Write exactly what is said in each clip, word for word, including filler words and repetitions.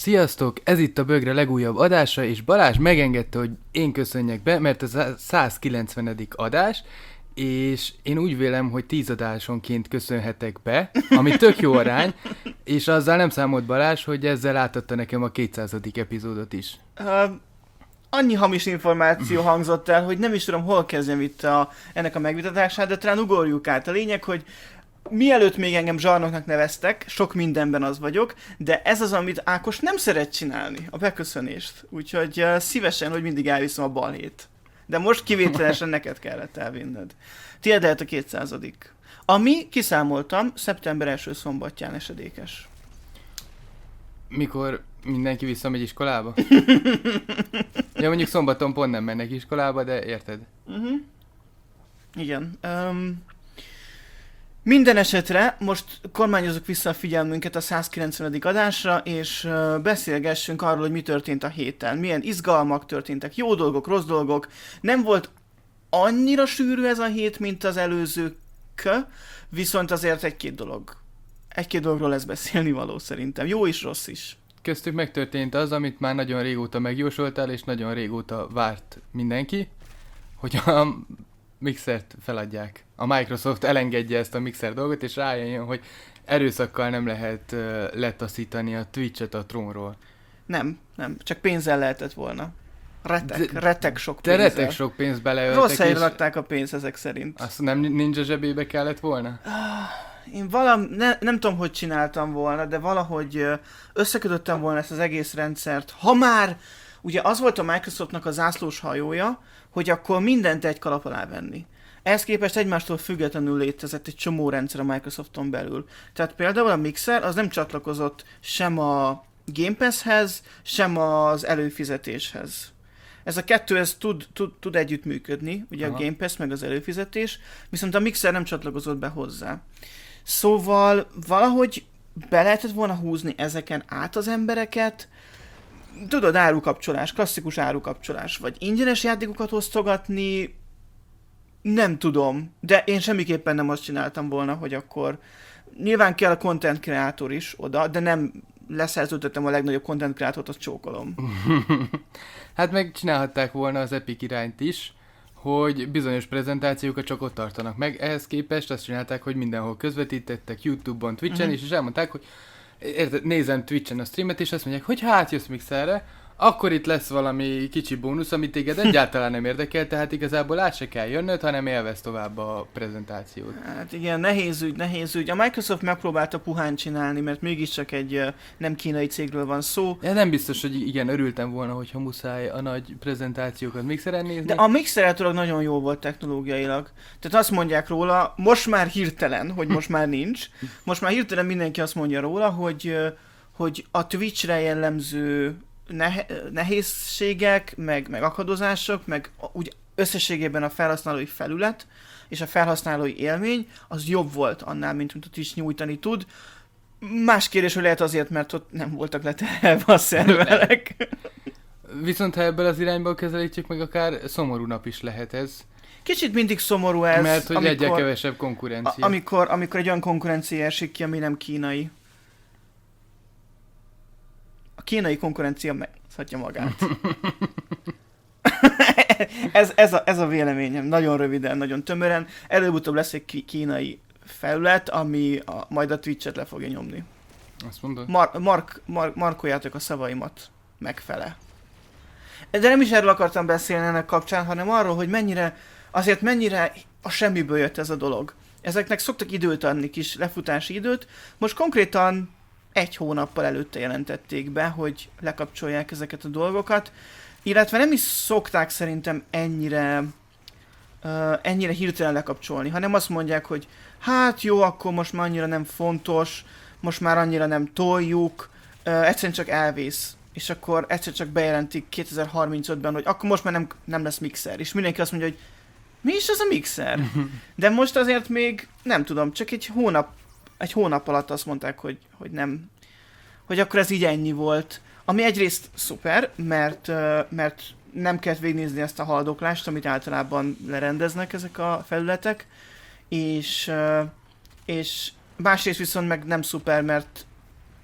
Sziasztok! Ez itt a Bögre legújabb adása, és Balázs megengedte, hogy én köszönjek be, mert ez a százkilencvenedik adás, és én úgy vélem, hogy tíz adásonként köszönhetek be, ami tök jó arány, és azzal nem számolt Balázs, hogy ezzel átadta nekem a kétszázadik epizódot is. Uh, annyi hamis információ hangzott el, hogy nem is tudom, hol kezdjem itt a, ennek a megvitatását, de talán ugorjuk át. A lényeg, hogy mielőtt még engem zsarnoknak neveztek, sok mindenben az vagyok, de ez az, amit Ákos nem szeret csinálni, a beköszönést. Úgyhogy uh, szívesen, hogy mindig elviszem a balhét. De most kivételesen neked kellett elvinned. Tiéd lehet a kétszázadik. Ami, kiszámoltam, szeptember első szombatján esedékes. Mikor mindenki visszamegy iskolába? Ja, mondjuk szombaton pont nem mennek iskolába, de érted? Uh-huh. Igen. Um, minden esetre most kormányozunk vissza a figyelmünket a százkilencvenedik adásra, és uh, beszélgessünk arról, hogy mi történt a héten. Milyen izgalmak történtek, jó dolgok, rossz dolgok. Nem volt annyira sűrű ez a hét, mint az előzők, viszont azért egy-két dolog. Egy-két dologról lesz beszélni való szerintem. Jó is, rossz is. Köztük megtörtént az, amit már nagyon régóta megjósoltál, és nagyon régóta várt mindenki, hogy a mixert feladják. A Microsoft elengedje ezt a mixer dolgot, és rájön, hogy erőszakkal nem lehet uh, letaszítani a Twitch-et a trónról. Nem, nem, csak pénzzel lehetett volna. Retek, de, retek sok pénzzel. pénzzel. De retek sok pénzt beleöltek. Rossz helyre rakták a pénzt ezek szerint. Azt nem ninja zsebébe kellett volna? Én valam, ne, nem tudom, hogy csináltam volna, de valahogy összekötöttem volna ezt az egész rendszert. Ha már, ugye az volt a Microsoftnak a zászlós hajója, hogy akkor mindent egy kalap alá venni. Ehhez képest egymástól függetlenül létezett egy csomó rendszer a Microsofton belül. Tehát például a Mixer az nem csatlakozott sem a Game Passhez, sem az előfizetéshez. Ez a kettő, ez tud, tud, tud együtt működni, ugye Aha. a Game Pass meg az előfizetés, viszont a Mixer nem csatlakozott be hozzá. Szóval valahogy be lehetett volna húzni ezeken át az embereket, tudod, árukapcsolás, klasszikus árukapcsolás, vagy ingyenes játékokat osztogatni, nem tudom, de én semmiképpen nem azt csináltam volna, hogy akkor nyilván kell a content creator is oda, de nem leszerződtettem a legnagyobb content creatort, azt csókolom. Hát meg csinálhatták volna az Epic irányt is, hogy bizonyos prezentációkat csak ott tartanak meg. Ehhez képest azt csinálták, hogy mindenhol közvetítettek, YouTube-on, Twitch-en, uh-huh. és elmondták, hogy érted, nézem Twitch-en a streamet, és azt mondják, hogy hát jössz Mixerre, akkor itt lesz valami kicsi bónusz, amit téged egyáltalán nem érdekel, tehát igazából át se kell jönnöd, hanem élvezd tovább a prezentációt. Hát igen, nehéz ügy, nehéz ügy. A Microsoft megpróbálta puhán csinálni, mert mégiscsak egy uh, nem kínai cégről van szó. Ja, nem biztos, hogy igen, örültem volna, hogyha muszáj a nagy prezentációkat Mixeren nézni. De a Mixer általában nagyon jó volt technológiailag. Tehát azt mondják róla, most már hirtelen, hogy most már nincs, most már hirtelen mindenki azt mondja róla, hogy, uh, hogy a Twitch-re jellemző nehézségek, meg, meg akadozások, meg úgy összességében a felhasználói felület és a felhasználói élmény az jobb volt annál, mint amit is nyújtani tud. Más kérdés, hogy lehet azért, mert ott nem voltak leterhelve a szerverek. Viszont ha ebből az irányból közelítjük, meg akár szomorú nap is lehet ez. Kicsit mindig szomorú ez. Mert hogy amikor, legyen kevesebb konkurencia. A, amikor, amikor egy olyan konkurencia esik ki, ami nem kínai. A kínai konkurencia megszhatja magát. ez, ez, a, ez a véleményem. Nagyon röviden, nagyon tömören. Előbb-utóbb lesz egy kínai felület, ami a, majd a Twitch-et le fogja nyomni. Azt mondod? Mar- mark, mar- markoljátok a szavaimat megfele. De nem is erről akartam beszélni ennek kapcsán, hanem arról, hogy mennyire, azért mennyire a semmiből jött ez a dolog. Ezeknek szoktak időt adni, kis lefutási időt. Most konkrétan egy hónappal előtte jelentették be, hogy lekapcsolják ezeket a dolgokat, illetve nem is szokták szerintem ennyire, uh, ennyire hirtelen lekapcsolni, hanem azt mondják, hogy hát jó, akkor most már annyira nem fontos, most már annyira nem toljuk, uh, egyszerűen csak elvész, és akkor egyszer csak bejelentik kétezer-harmincötben, hogy akkor most már nem, nem lesz Mixer, és mindenki azt mondja, hogy mi is az a Mixer? De most azért még nem tudom, csak egy hónap Egy hónap alatt azt mondták, hogy, hogy nem, hogy akkor ez így ennyi volt. Ami egyrészt szuper, mert, mert nem kellett végignézni ezt a haldoklást, amit általában lerendeznek ezek a felületek, és, és másrészt viszont meg nem szuper, mert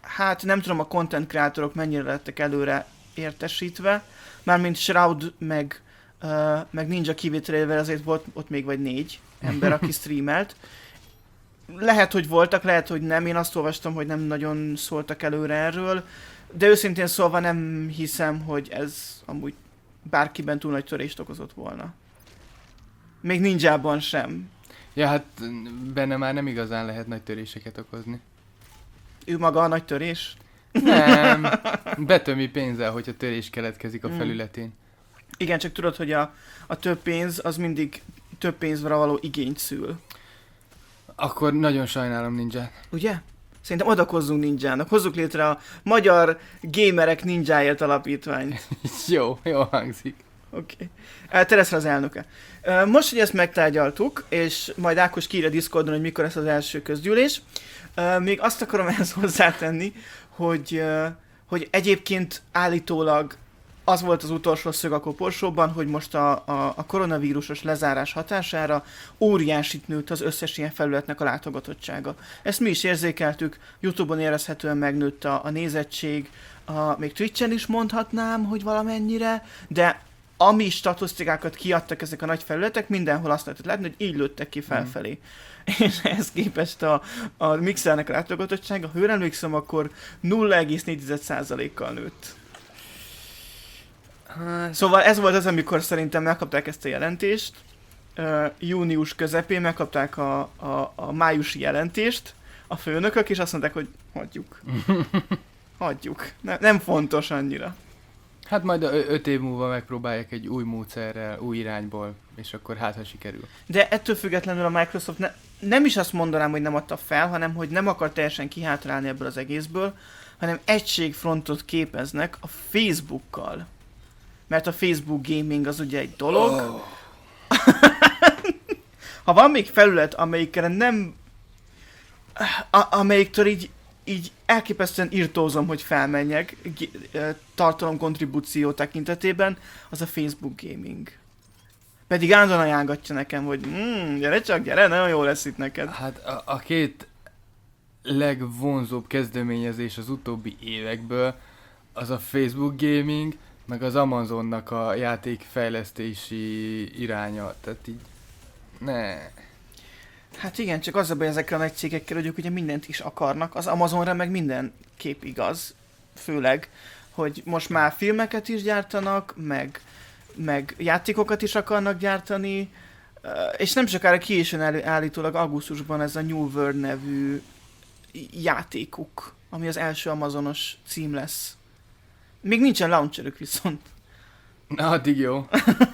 hát nem tudom, a content kreatorok mennyire lettek előre értesítve, mármint Shroud meg, uh, meg Ninja kivételével azért volt ott még vagy négy ember, aki streamelt. Lehet, hogy voltak, lehet, hogy nem. Én azt olvastam, hogy nem nagyon szóltak előre erről, de őszintén szólva nem hiszem, hogy ez amúgy bárkiben túl nagy törést okozott volna. Még Ninjában sem. Ja, hát benne már nem igazán lehet nagy töréseket okozni. Ő maga a nagy törés? Nem, betömi pénzzel, hogyha törés keletkezik a felületén. Igen, csak tudod, hogy a, a több pénz az mindig több pénzre való igényt szül. Akkor nagyon sajnálom Ninját. Ugye? Szerintem adakozzunk Ninjának. Hozzuk létre a Magyar Gamerek Ninjáért alapítványt. Jó, jó hangzik. Oké. Okay. Te leszel az elnöke. Most, hogy ezt megtárgyaltuk, és majd Ákos kiírja Discordon, hogy mikor lesz az első közgyűlés, még azt akarom ehhez hozzátenni, hogy, hogy egyébként állítólag az volt az utolsó szög a koporsóban, hogy most a, a, a koronavírusos lezárás hatására óriásit nőtt az összes ilyen felületnek a látogatottsága. Ezt mi is érzékeltük, YouTube-on érezhetően megnőtt a, a nézettség, a, még Twitch-en is mondhatnám, hogy valamennyire, de ami statisztikákat kiadtak ezek a nagy felületek, mindenhol azt lehetett látni, hogy így lőttek ki felfelé. Mm. És ehhez képest a, a Mixernek a látogatottsága, ha jól emlékszem, akkor nulla egész négy százalékkal nőtt. Szóval ez volt az, amikor szerintem megkapták ezt a jelentést. Uh, június közepén megkapták a, a, a májusi jelentést a főnökök, és azt mondták, hogy hagyjuk. Hagyjuk. Ne, nem fontos annyira. Hát majd öt év múlva megpróbálják egy új módszerrel, új irányból, és akkor hát, ha sikerül. De ettől függetlenül a Microsoft ne, nem is azt mondanám, hogy nem adta fel, hanem hogy nem akar teljesen kihátrálni ebből az egészből, hanem egységfrontot képeznek a Facebookkal. Mert a Facebook gaming az ugye egy dolog. Oh. Ha van még felület, amelyikre nem... A, amelyiktől így, így elképesztően irtózom, hogy felmenjek tartalomkontribúció tekintetében, az a Facebook gaming. Pedig állandóan ajánlgatja nekem, hogy mm, gyere csak, gyere, nagyon jó lesz itt neked. Hát a, a két legvonzóbb kezdeményezés az utóbbi évekből az a Facebook gaming, meg az Amazonnak a játékfejlesztési iránya, tehát így ne. Hát igen, csak az a baj ezekkel a nagy cégekkel, hogy ők ugye mindent is akarnak, az Amazonra meg minden kép igaz, főleg, hogy most már filmeket is gyártanak, meg, meg játékokat is akarnak gyártani, és nem sokára ki is jön állítólag augusztusban ez a New World nevű játékuk, ami az első amazonos cím lesz. Még nincsen launcherük viszont. Na, addig jó.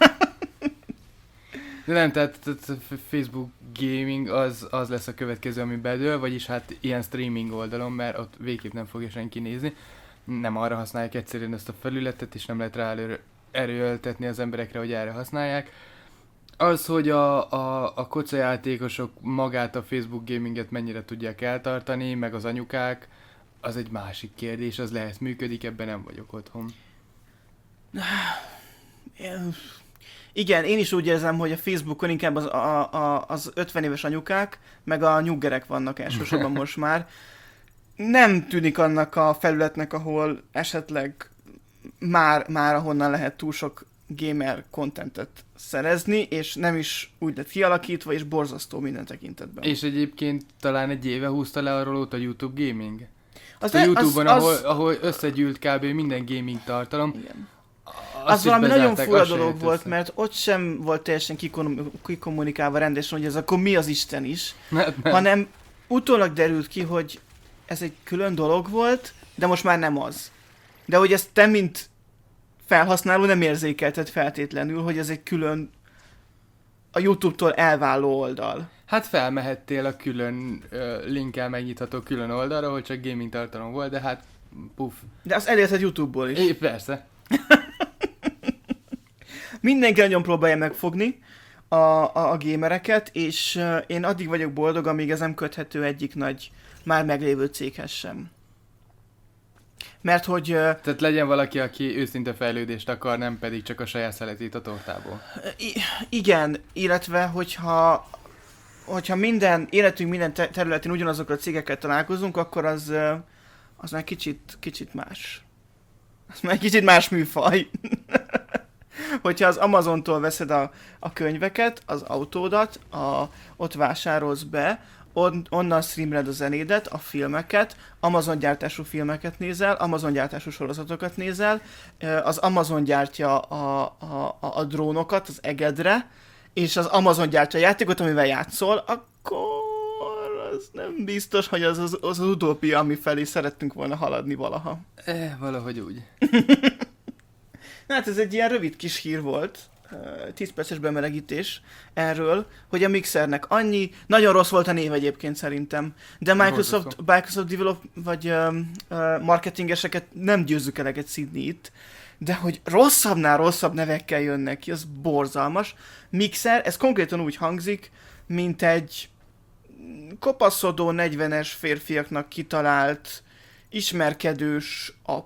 De nem, tehát, tehát Facebook gaming az, az lesz a következő, ami bedől, vagyis hát ilyen streaming oldalon, mert ott végképp nem fogja senki nézni. Nem arra használják egyszerűen ezt a felületet, és nem lehet rá elő, erőltetni az emberekre, hogy erre használják. Az, hogy a, a, a kocajátékosok magát a Facebook gaminget mennyire tudják eltartani, meg az anyukák, az egy másik kérdés, az lehet működik, ebben nem vagyok otthon. Igen, én is úgy érzem, hogy a Facebookon inkább az, a, a, az ötven éves anyukák, meg a nyuggerek vannak elsősorban most már. Nem tűnik annak a felületnek, ahol esetleg már, már ahonnan lehet túl sok gamer contentet szerezni, és nem is úgy lett kialakítva, és borzasztó minden tekintetben. És egyébként talán egy éve húzta le arról ott a YouTube gaming? Az a YouTube-on, az, ahol, az... ahol összegyűlt kb. Minden gaming tartalom. Igen. Az valami nagyon fura dolog volt, össze. Mert ott sem volt teljesen kikom- kikommunikálva rendesen, hogy ez akkor mi az Isten is, nem, nem. hanem utólag derült ki, hogy ez egy külön dolog volt, de most már nem az. De hogy ezt te, mint felhasználó nem érzékelted feltétlenül, hogy ez egy külön a YouTube-tól elváló oldal. Hát felmehettél a külön uh, linkkel megnyitható külön oldalra, ahol csak gaming tartalom volt, de hát puff. De azt elérted YouTube-ból is. É, persze. Mindenki nagyon próbálja megfogni a, a, a gamereket, és uh, én addig vagyok boldog, amíg ez nem köthető egyik nagy, már meglévő céghez sem. Mert hogy... Uh, Tehát legyen valaki, aki őszinte fejlődést akar, nem pedig csak a saját szeletét a tortából. I- igen, illetve hogyha, hogyha minden, életünk minden te- területén ugyanazokkal a cégekkel találkozunk, akkor az, uh, az már kicsit, kicsit más. Az már kicsit más műfaj. Hogyha az Amazontól veszed a, a könyveket, az autódat, a, ott vásárolsz be, on, onnan streameled a zenédet, a filmeket, Amazon gyártású filmeket nézel, Amazon gyártású sorozatokat nézel, az Amazon gyártja a, a, a, a drónokat az egedre, és az Amazon gyártja a játékot, amivel játszol, akkor az nem biztos, hogy az az, az, az utópia, ami felé szerettünk volna haladni valaha. Eh, valahogy úgy. Na hát ez egy ilyen rövid kis hír volt, tíz perces bemelegítés erről, hogy a Mixernek annyi, nagyon rossz volt a név egyébként szerintem, de Microsoft, Microsoft Develop, vagy uh, uh, marketingeseket nem győzzük eleget szidni itt, de hogy rosszabbnál rosszabb nevekkel jönnek ki, az borzalmas. Mixer, ez konkrétan úgy hangzik, mint egy kopaszodó negyvenes férfiaknak kitalált, ismerkedős app.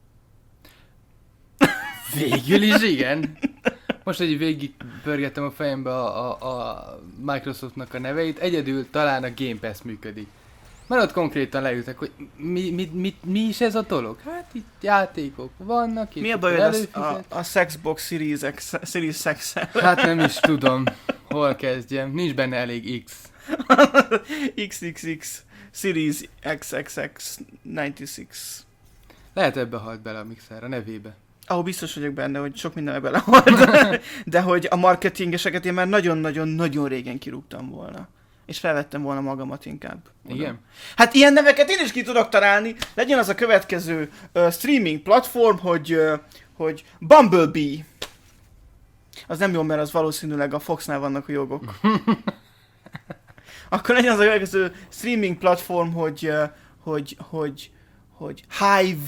Végül is igen. Most, hogy végig pörgettem a fejembe a, a, a Microsoftnak a neveit, egyedül talán a Game Pass működik. Mert ott konkrétan leültek, hogy mi, mi, mi, mi is ez a dolog? Hát itt játékok vannak. Mi a bajod a, a, a Xbox Series X, Series X-el? Hát nem is tudom, hol kezdjem. Nincs benne elég X. iksz iksz iksz Series iksz iksz iksz kilencvenhat. Lehet ebbe halt bele a Mixer, a nevébe. Ahol biztos vagyok benne, hogy sok mindenbe belehalt, de hogy a marketingeseket én már nagyon-nagyon-nagyon régen kirúgtam volna. És felvettem volna magamat inkább. Igen? Hát ilyen neveket én is ki tudok találni. Legyen az a következő uh, streaming platform, hogy, uh, hogy Bumblebee. Az nem jó, mert az valószínűleg a Foxnál vannak a jogok. Akkor legyen az a következő streaming platform, hogy, uh, hogy, hogy, hogy Hive.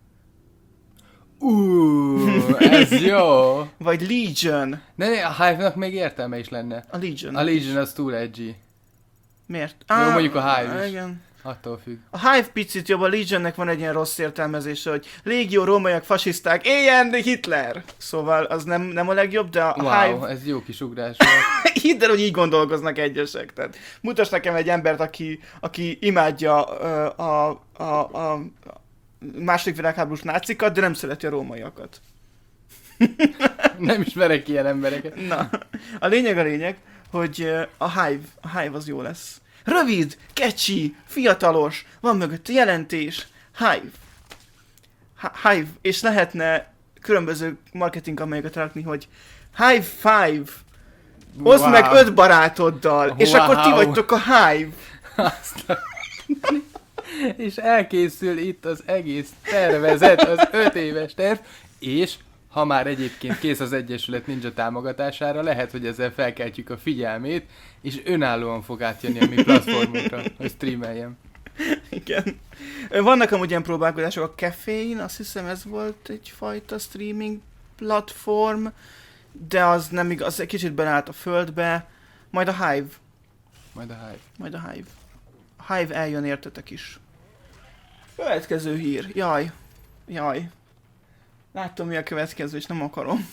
Uuuuh, ez jó! Vagy Legion. De a Hive-nak még értelme is lenne. A Legion. A Legion az túl edgy. Miért? Jó, Ah, mondjuk a Hive is. Igen. Attól függ. A Hive picit jobb, a Legionnek van egy ilyen rossz értelmezése, hogy légió, rómaiak, fasiszták, éljen Hitler! Szóval az nem, nem a legjobb, de a Wow, Hive... ez jó kis ugrás volt. Hidd el, hogy így gondolkoznak egyesek. Tehát mutass nekem egy embert, aki, aki imádja uh, a, a, a, a második világháborús nácikat, de nem szereti a rómaiakat. Nem ismerek ilyen embereket. Na, a lényeg a lényeg, hogy uh, a Hive, a Hive az jó lesz. Rövid, catchy, fiatalos, van mögött jelentés, Hive. H- Hive, és lehetne különböző marketing kampányokat rakni, hogy Hive Five, oszd wow. meg öt barátoddal, wow. És akkor ti vagytok a Hive. Aztán... és elkészül itt az egész tervezet, az öt éves terv, és ha már egyébként kész az Egyesület Ninja támogatására, lehet, hogy ezzel felkeltjük a figyelmét, és önállóan fog átjönni a mi platformunkra, hogy streameljem. Igen. Vannak amúgy ilyen próbálkozások, a Caffeine, azt hiszem ez volt egyfajta streaming platform, de az nem igaz, az egy kicsit belállt a földbe, majd a Hive. Majd a Hive. Majd a Hive. A Hive eljön, értetek is. Következő hír. Jaj. Jaj. Láttam, mi a következő, és nem akarom.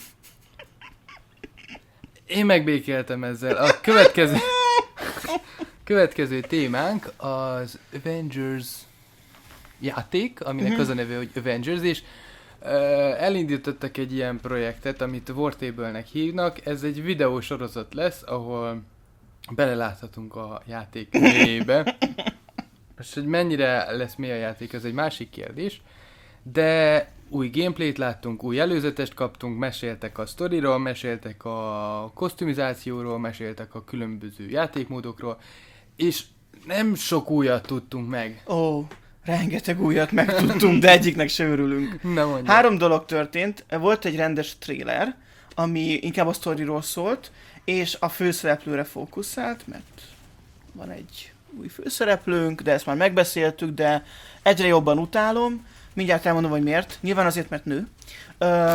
Én megbékéltem ezzel. A következő, következő témánk az Avengers játék, aminek uh-huh. az a neve, hogy Avengers, és uh, elindítottak egy ilyen projektet, amit Wartable-nek hívnak. Ez egy videósorozat lesz, ahol beleláthatunk a játék mélyébe. Most, hogy mennyire lesz mély a játék, ez egy másik kérdés, de új gameplayt láttunk, új előzetest kaptunk, meséltek a sztoriról, meséltek a kosztumizációról, meséltek a különböző játékmódokról, és nem sok újat tudtunk meg. Ó, rengeteg újat megtudtunk, de egyiknek se örülünk. Na mondja. Három dolog történt, volt egy rendes trailer, ami inkább a sztoriról szólt, és a főszereplőre fókuszált, mert van egy új főszereplőnk, de ezt már megbeszéltük, de egyre jobban utálom. Mindjárt elmondom, hogy miért. Nyilván azért, mert nő. Ö,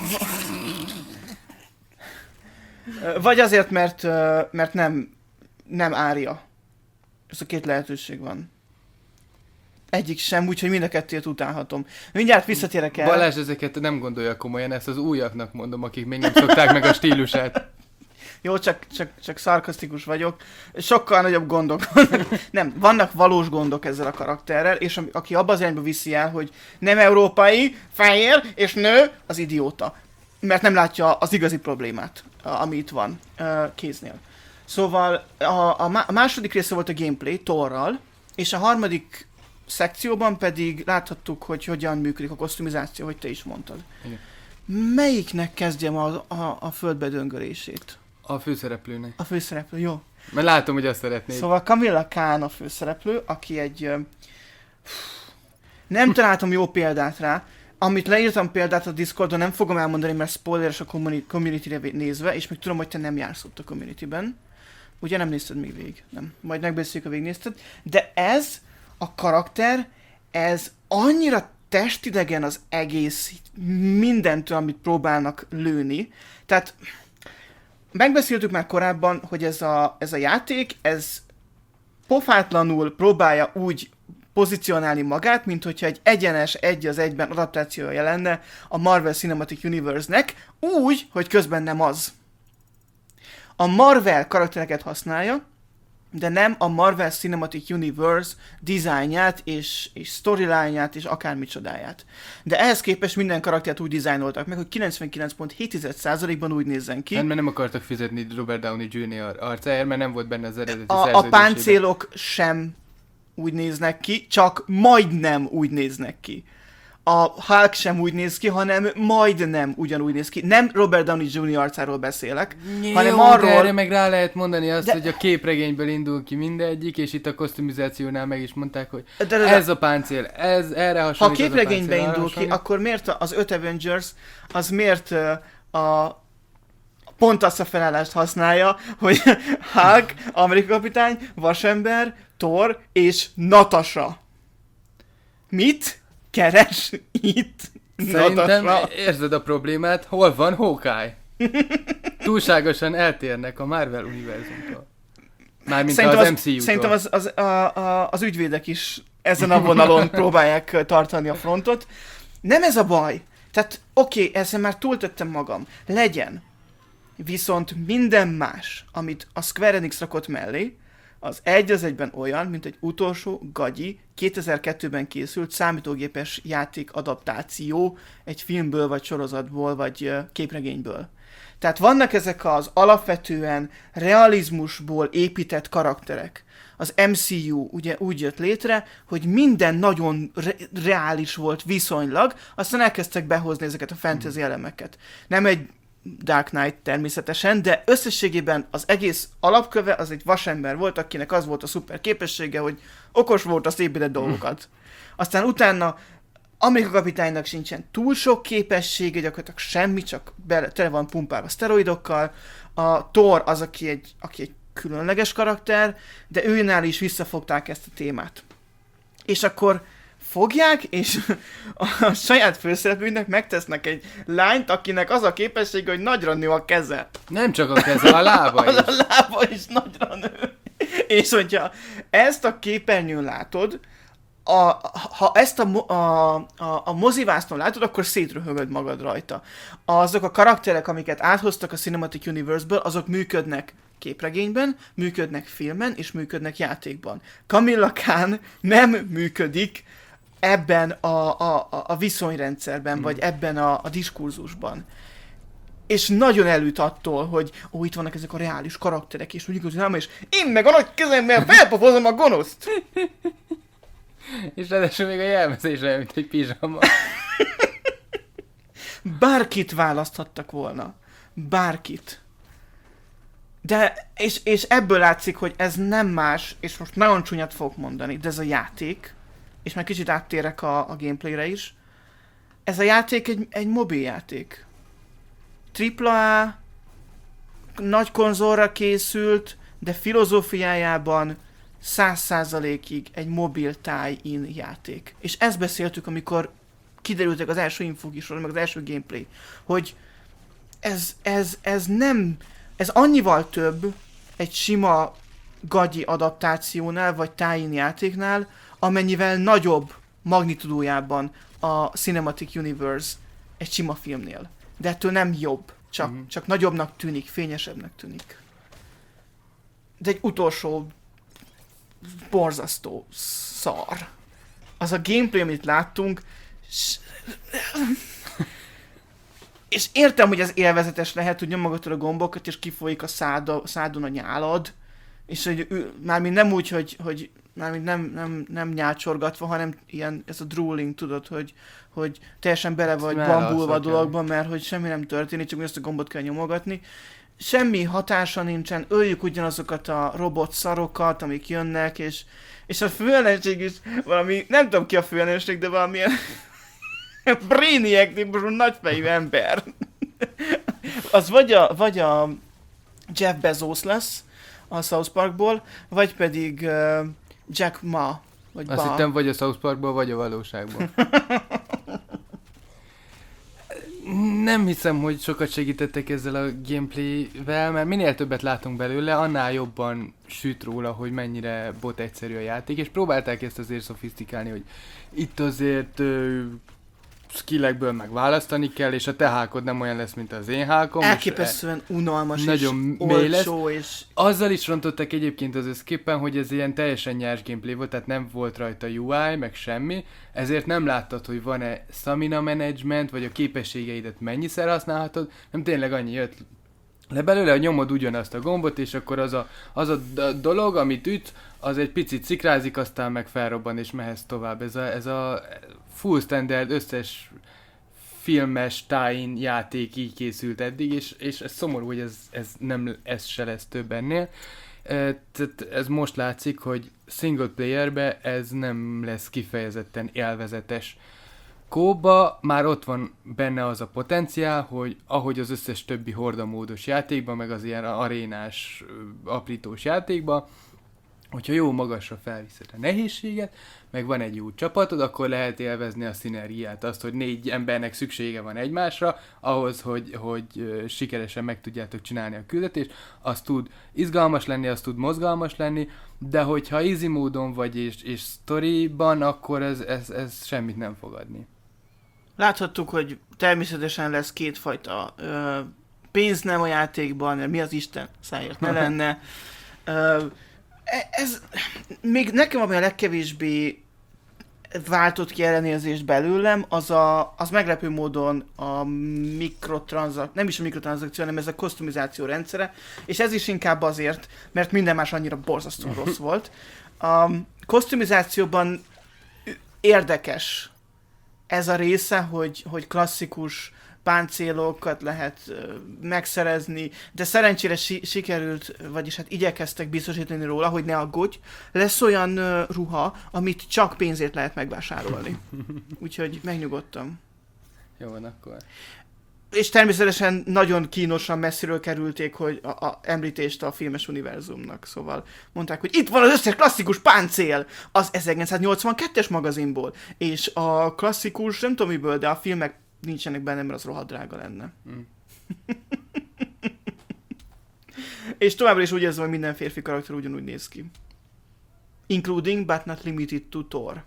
vagy azért, mert, mert nem, nem Ária. Ez a két lehetőség van. Egyik sem, úgyhogy mind a kettőt utálhatom. Mindjárt visszatérek el. Balázs ezeket nem gondolja komolyan, ezt az újaknak mondom, akik még nem szokták meg a stílusát. Jó, csak, csak, csak szarkasztikus vagyok. Sokkal nagyobb gondok vannak. Nem, vannak valós gondok ezzel a karakterrel, és ami, aki abba az irányba viszi el, hogy nem európai, fehér és nő, az idióta. Mert nem látja az igazi problémát, ami itt van kéznél. Szóval a, a második része volt a gameplay Thorral, és a harmadik szekcióban pedig láthattuk, hogy hogyan működik a kosztumizáció, hogy te is mondtad. Igen. Melyiknek kezdjem a, a, a földbe döngölését? A főszereplőnek. A főszereplő, jó. Mert látom, hogy azt szeretnéd. Szóval Camilla Khan a főszereplő, aki egy... Nem találtam jó példát rá. Amit leírtam példát a Discordon, nem fogom elmondani, mert spoileres a community-re nézve, és még tudom, hogy te nem jársz ott a community-ben. Ugye nem nézted még végig? Nem. Majd megbeszéljük, ha végignézted. De ez a karakter, ez annyira testidegen az egész mindentől, amit próbálnak lőni. Tehát megbeszéltük már korábban, hogy ez a, ez a játék, ez pofátlanul próbálja úgy pozícionálni magát, mint hogyha egy egyenes, egy az egyben adaptációja lenne a Marvel Cinematic Universe-nek, úgy, hogy közben nem az. A Marvel karaktereket használja, de nem a Marvel Cinematic Universe dizájnját és, és storyline-ját és akármicsodáját. De ehhez képest minden karaktert úgy dizájnoltak meg, hogy kilencvenkilenc egész hét százalékban úgy nézzen ki. Hát, mert nem akartak fizetni Robert Downey junior arcáért, mert nem volt benne az eredeti a, a páncélok sem úgy néznek ki, csak majdnem úgy néznek ki. A Hulk sem úgy néz ki, hanem majdnem ugyanúgy néz ki. Nem Robert Downey junior arcáról beszélek, Jó, hanem arról... de erre meg rá lehet mondani azt, de... hogy a képregényből indul ki mindegyik, és itt a kosztumizációnál meg is mondták, hogy de, de, de... ez a páncél, ez erre hasonlít. Ha a képregénybe a páncél, indul ki, akkor miért az öt Avengers, az miért uh, a pont azt a felállást használja, hogy Hulk, Amerikai Kapitány, Vasember, Thor és Natasha. Mit keres itt Szerintem Natasha? érzed a problémát, hol van Hawkeye? Túlságosan eltérnek a Marvel univerzumtól. Mármint az, az em cé u-tól. Szerintem az, az, a, a, az ügyvédek is ezen a vonalon próbálják tartani a frontot. Nem ez a baj. Tehát oké, okay, ezzel már túltettem magam. Legyen. Viszont minden más, amit a Square Enix rakott mellé, az egy az egyben olyan, mint egy utolsó gagyi, kétezer-kettőben készült számítógépes játék adaptáció egy filmből, vagy sorozatból, vagy uh, képregényből. Tehát vannak ezek az alapvetően realizmusból épített karakterek. Az em cé u ugye úgy jött létre, hogy minden nagyon re- reális volt viszonylag, aztán elkezdtek behozni ezeket a fantasy elemeket. Nem egy Dark Knight természetesen, de összességében az egész alapköve az egy vasember volt, akinek az volt a szuper képessége, hogy okos volt, azt épített dolgokat. Aztán utána Amerikai Kapitánynak sincsen túl sok képessége, gyakorlatilag semmi, csak bele, tele van pumpálva szteroidokkal. A Thor az, aki egy, aki egy különleges karakter, de őnál is visszafogták ezt a témát. És akkor fogják, és a saját főszereplőnek megtesznek egy lányt, akinek az a képessége, hogy nagyra nő a keze. Nem csak a keze, a lába is. A lába is nagyra nő. És hogyha ezt a képernyőn látod, a, ha ezt a, a, a, a mozivásznon látod, akkor szétröhögöd magad rajta. Azok a karakterek, amiket áthoztak a Cinematic Universe-ből, azok működnek képregényben, működnek filmen, és működnek játékban. Camilla Khan nem működik ebben a, a, a viszonyrendszerben, hmm. vagy ebben a, a diskurzusban. És nagyon elüt attól, hogy ó, itt vannak ezek a reális karakterek, és úgy igazán, és én meg a nagy kezemmel felpofozom a gonoszt! És ráadásul még a jelmezés olyan, mint egy pizsama. Bárkit választhattak volna. Bárkit. De, és, és ebből látszik, hogy ez nem más, és most nagyon csúnyat fogok mondani, de ez a játék, és már kicsit áttérek a, a gameplayre is, ez a játék egy, egy mobiljáték. Tripla A, nagy konzolra készült, de filozófiájában száz százalékig egy mobil tie-in játék. És ezt beszéltük, amikor kiderültek az első infók is, meg az első gameplay, hogy ez, ez, ez nem, ez annyival több egy sima gagyi adaptációnál, vagy tie-in játéknál, amennyivel nagyobb magnitudójában a Cinematic Universe egy sima filmnél. De ettől nem jobb. csak, Mhm. csak nagyobbnak tűnik, fényesebbnek tűnik. De egy utolsó borzasztó szar. Az a gameplay, amit láttunk, s- és értem, hogy ez élvezetes lehet, hogy nyomogatod a gombokat, és kifolyik a száda, szádon a nyálad, és hogy ü- mármint nem úgy, hogy, hogy mármint nem, nem, nem nyácsorgatva, hanem ilyen, ez a drooling, tudod, hogy, hogy teljesen bele vagy Már bambulva a alszol dologban, mert hogy semmi nem történik, csak ezt a gombot kell nyomogatni. Semmi hatása nincsen, öljük ugyanazokat a robot szarokat, amik jönnek, és, és a főellenség is valami, nem tudom ki a főellenség, de valamilyen Brainiac típusú nagyfejű ember. Az vagy a, vagy a Jeff Bezos lesz a South Parkból, vagy pedig uh, Jack Ma. Vagy Azt Ba. hittem, vagy a South Parkból, vagy a valóságból. Nem hiszem, hogy sokat segítettek ezzel a gameplayvel, mert minél többet látunk belőle, annál jobban süt róla, hogy mennyire bot egyszerű a játék, és próbálták ezt azért szofisztikálni, hogy itt azért ö, skillekből meg választani kell, és a te hákod nem olyan lesz, mint az én hákom. és, Elképesztően unalmas nagyon és mély lesz. olcsó, és Azzal is rontottak egyébként az összképpen, hogy ez ilyen teljesen nyers gameplay volt, tehát nem volt rajta u i, meg semmi, ezért nem láttad, hogy van-e stamina management, vagy a képességeidet mennyiszer használhatod, nem tényleg annyi jött le belőle, hogy nyomod ugyanazt a gombot, és akkor az a, az a d- dolog, amit üt, az egy picit szikrázik, aztán meg felrobban, és mehetsz tovább. Ez a, ez a full standard összes filmes tie-in játék így készült eddig, és, és ez szomorú, hogy ez, ez, nem, ez se lesz több ennél. E, tehát ez most látszik, hogy single playerbe ez nem lesz kifejezetten élvezetes. Kóba már ott van benne az a potenciál, hogy ahogy az összes többi hordamódos játékban, meg az ilyen arénás, ö, aprítós játékban, hogyha jó magasra felviszed a nehézséget, meg van egy jó csapatod, akkor lehet élvezni a szinergiát, azt, hogy négy embernek szüksége van egymásra, ahhoz, hogy, hogy ö, sikeresen meg tudjátok csinálni a küldetést, az tud izgalmas lenni, az tud mozgalmas lenni, de hogyha easy módon vagy és, és storyban, akkor ez, ez, ez semmit nem fog adni. láthattuk, hogy természetesen lesz kétfajta ö, pénz nem a játékban, mi az Isten száért ne lenne. Ö, ez még nekem ami a legkevésbé váltott ki ellenérzést belőlem, az, a, az meglepő módon a mikrotranszak, nem is a mikrotranszakció, hanem ez a kosztumizáció rendszere, és ez is inkább azért, mert minden más annyira borzasztóan rossz volt. A kosztumizációban érdekes ez a része, hogy, hogy klasszikus páncélokat lehet ö, megszerezni, de szerencsére si- sikerült, vagyis hát igyekeztek biztosítani róla, hogy ne aggódj, lesz olyan ö, ruha, amit csak pénzért lehet megvásárolni. Úgyhogy megnyugodtam. Jó van akkor. És természetesen nagyon kínosan messziről kerülték, hogy a, a említést a filmes univerzumnak, szóval mondták, hogy itt van az összes klasszikus páncél az ezerkilencszáznyolcvankettes magazinból, és a klasszikus, nem tudom miből, de a filmek nincsenek benne, mert az rohadt drága lenne. Mm. És továbbra is úgy érzem, hogy minden férfi karakter ugyanúgy néz ki. Including, but not limited to Thor.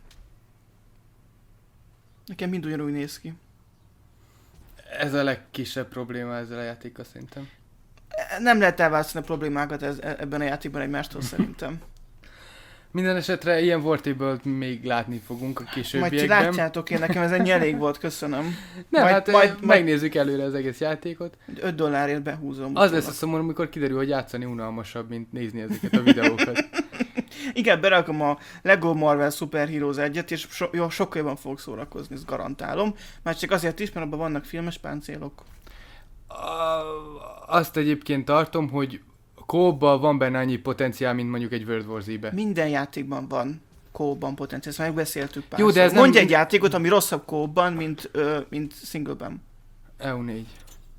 Nekem mind ugyanúgy néz ki. Ez a legkisebb probléma ezzel a játékkal szerintem. Nem lehet elválasztani a problémákat ez, ebben a játékban egymástól szerintem. Minden esetre ilyen Vortable még látni fogunk a Majd ti későbbiekben. látjátok, én nekem ez ennyi elég volt, köszönöm. Nem, majd- hát majd- majd, megnézzük előre az egész játékot. öt dollárért behúzom. Az lesz a szomorú, amikor kiderül, hogy játszani unalmasabb, mint nézni ezeket a videókat. Inkább berakom a Lego Marvel Super Heroes egyet, és so, jó, sokkal jobban fogok szórakozni, ezt garantálom. Már csak azért is, mert abban vannak filmes páncélok. A- Azt egyébként tartom, hogy kóban van benne annyi potenciál, mint mondjuk egy World War Z-be. Minden játékban van kóban potenciál, ezt már megbeszéltük pár Jó, de ez nem- Mondj egy játékot, ami rosszabb kóban, mint, ö, mint singleben. E U négy.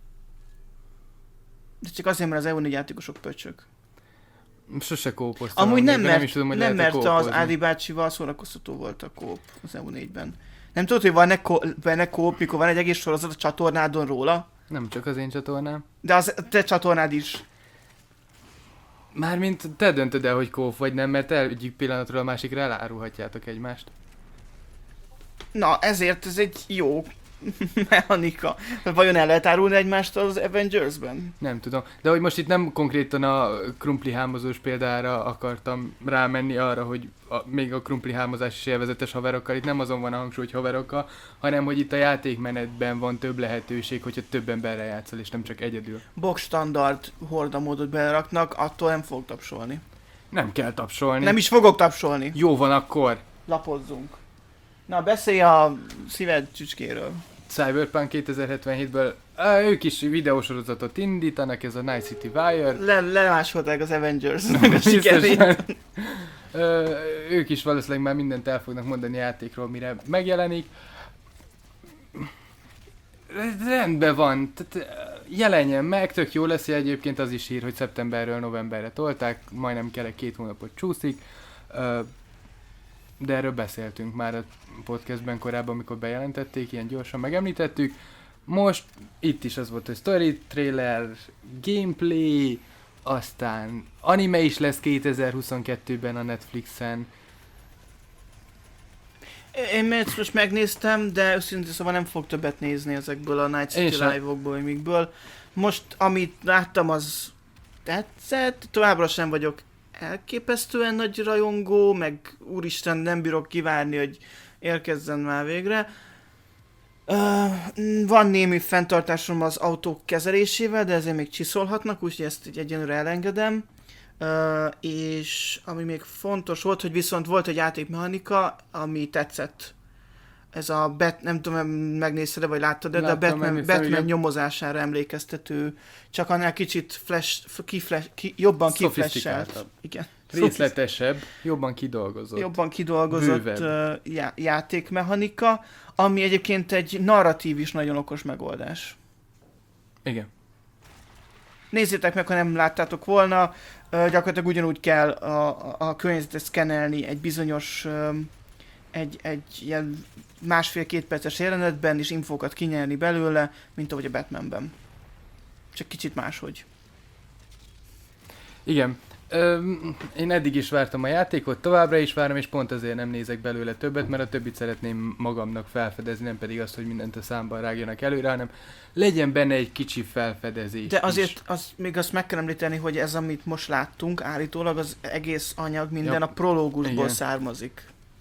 De csak azért, mert az E U négy játékosok pöcsök. Sose kópoztam. Amúgy nem, nem mert, is tudom, hogy nem lehet-e mert az kópozni. Ádi bácsival szórakoztató volt a kóp az E U négyben. Nem tudod, hogy van benne kóp, mikor van egy egész sorozat a csatornádon róla? Nem csak az én csatornám. De az te csatornád is. Mármint te döntöd el, hogy kóp vagy nem, mert el egyik pillanatról a másikra elárulhatjátok egymást. Na, ezért ez egy jó mechanika. Vajon el lehet árulni egymást az Avengers-ben? Nem tudom. De hogy most itt nem konkrétan a krumpli hámozós példára akartam rámenni arra, hogy a, még a krumpli hámozás is élvezetes haverokkal. Itt nem azon van a hangsúly, hogy haverokkal, hanem hogy itt a játékmenetben van több lehetőség, hogyha több emberrel játszol, és nem csak egyedül. Box standard hordamódot beleraknak, attól nem fog tapsolni. Nem kell tapsolni. Nem is fogok tapsolni. Jó van akkor. Lapozzunk. Na, beszélj a szíved csücskéről. Cyberpunk kétezer-hetvenhétből á, ők is videósorozatot indítanak, ez a Night City Wire. Le, lemásolták az Avengers-nek a sikerét. Ö, ők is valószínűleg már mindent el fognak mondani játékról, mire megjelenik. Rendben van, tehát jelenjen meg, tök jó lesz, egyébként az is hír, hogy szeptemberről novemberre tolták, majdnem kerek két hónapot csúszik. Ö, de erről beszéltünk már a podcastben korábban, amikor bejelentették, ilyen gyorsan megemlítettük. Most itt is az volt, hogy story trailer, gameplay, aztán anime is lesz kétezer-huszonkettőben a Netflixen. Én ezt most megnéztem, de őszintén szóval nem fog többet nézni ezekből a Night City Live-okból, mikből. Most, amit láttam, az tetszett, továbbra sem vagyok elképesztően nagy rajongó, meg úristen, nem bírok kivárni, hogy érkezzen már végre. Uh, van némi fenntartásom az autók kezelésével, de ezért még csiszolhatnak, úgyhogy ezt így egyenlőre elengedem. Uh, és ami még fontos volt, hogy viszont volt egy játékmechanika, ami tetszett. Ez a Bat, nem tudom, megnézted vagy láttad, de, de a Batman, Batman nyomozására emlékeztető, csak annál kicsit flash, ki flash, ki, jobban kiflasselt. Igen. Részletesebb, jobban kidolgozott. Jobban kidolgozott uh, já- játékmechanika, ami egyébként egy narratív is nagyon okos megoldás. Igen. Nézzétek meg, ha nem láttátok volna, uh, gyakorlatilag ugyanúgy kell a, a, a környezetet szkennelni egy bizonyos, um, egy, egy ilyen másfél-két perces jelenetben, és infókat kinyerni belőle, mint ahogy a Batmanben. Csak kicsit máshogy. Igen. Ö, én eddig is vártam a játékot, továbbra is várom, és pont azért nem nézek belőle többet, mert a többit szeretném magamnak felfedezni, nem pedig azt, hogy mindent a számban rágjanak előre, hanem legyen benne egy kicsi felfedezés. De azért az, még azt meg kell említeni, hogy ez, amit most láttunk, állítólag az egész anyag minden ja. a prológusból Igen. származik.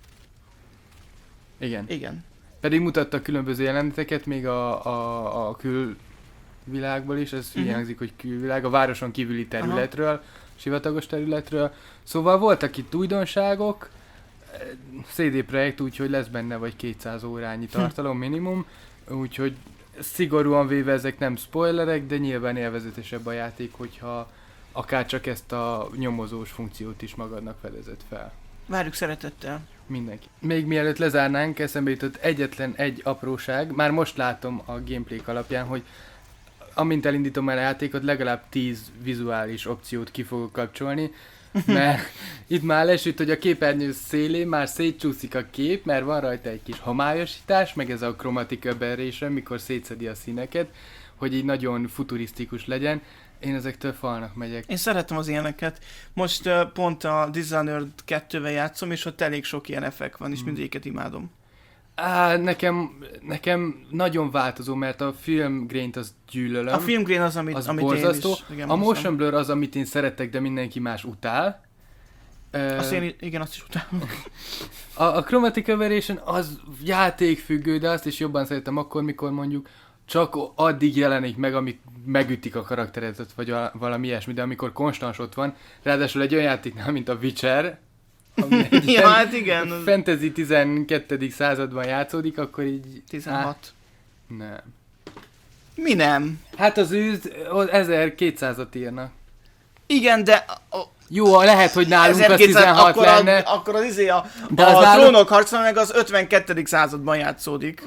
Igen. Igen. Pedig mutattak különböző jeleneteket még a, a, a külvilágból is, ez uh-huh. hangzik, hogy külvilág, a városon kívüli területről, Aha. sivatagos területről. Szóval voltak itt újdonságok, cé dé Projekt, úgyhogy lesz benne vagy kétszáz órányi tartalom minimum, úgyhogy szigorúan véve ezek nem spoilerek, de nyilván élvezetesebb a játék, hogyha akár csak ezt a nyomozós funkciót is magadnak fedezett fel. Várjuk szeretettel. Mindenki. Még mielőtt lezárnánk, eszembe jutott egyetlen egy apróság, már most látom a gameplay alapján, hogy amint elindítom el a játékot, legalább tíz vizuális opciót ki fogok kapcsolni, mert itt már lesüt, hogy a képernyő szélén már szétcsúszik a kép, mert van rajta egy kis homályosítás, meg ez a chromatic aberration, mikor szétszedi a színeket, hogy így nagyon futurisztikus legyen. Én ezektől falnak megyek. Én szeretem az ilyeneket. Most uh, pont a Dishonored kettővel játszom, és ott elég sok ilyen effekt van, és hmm. mindegyiket imádom. Á, nekem, nekem nagyon változó, mert a film grain-t az gyűlölöm. A film grain az, amit, az amit borzasztó. én is igen, a motion blur az, amit én szeretek, de mindenki más utál. Azt én, igen, azt is utálom. A, a chromatic aberration az játékfüggő, de azt is jobban szeretem akkor, mikor mondjuk csak addig jelenik meg, amik megütik a karakteret, vagy valami ilyesmi, de amikor konstans ott van, ráadásul egy olyan játéknál, mint a Witcher, ami egy ja, hát igen. fantasy tizenkettedik században játszódik, akkor így... tizenhat. Á, nem. Mi nem? Hát az űz ezerkétszázat írnak. Igen, de... A, jó, lehet, hogy nálunk az tizenhat akkor lenne. A, akkor az izé a, de a az trónok náluk... harca meg az ötvenkettedik században játszódik.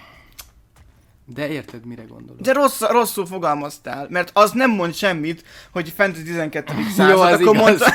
De érted, mire gondolok? De rossz, rosszul fogalmaztál, mert az nem mond semmit, hogy fantasy tizenkettedik század. Jó, az akkor igaz. Mondta...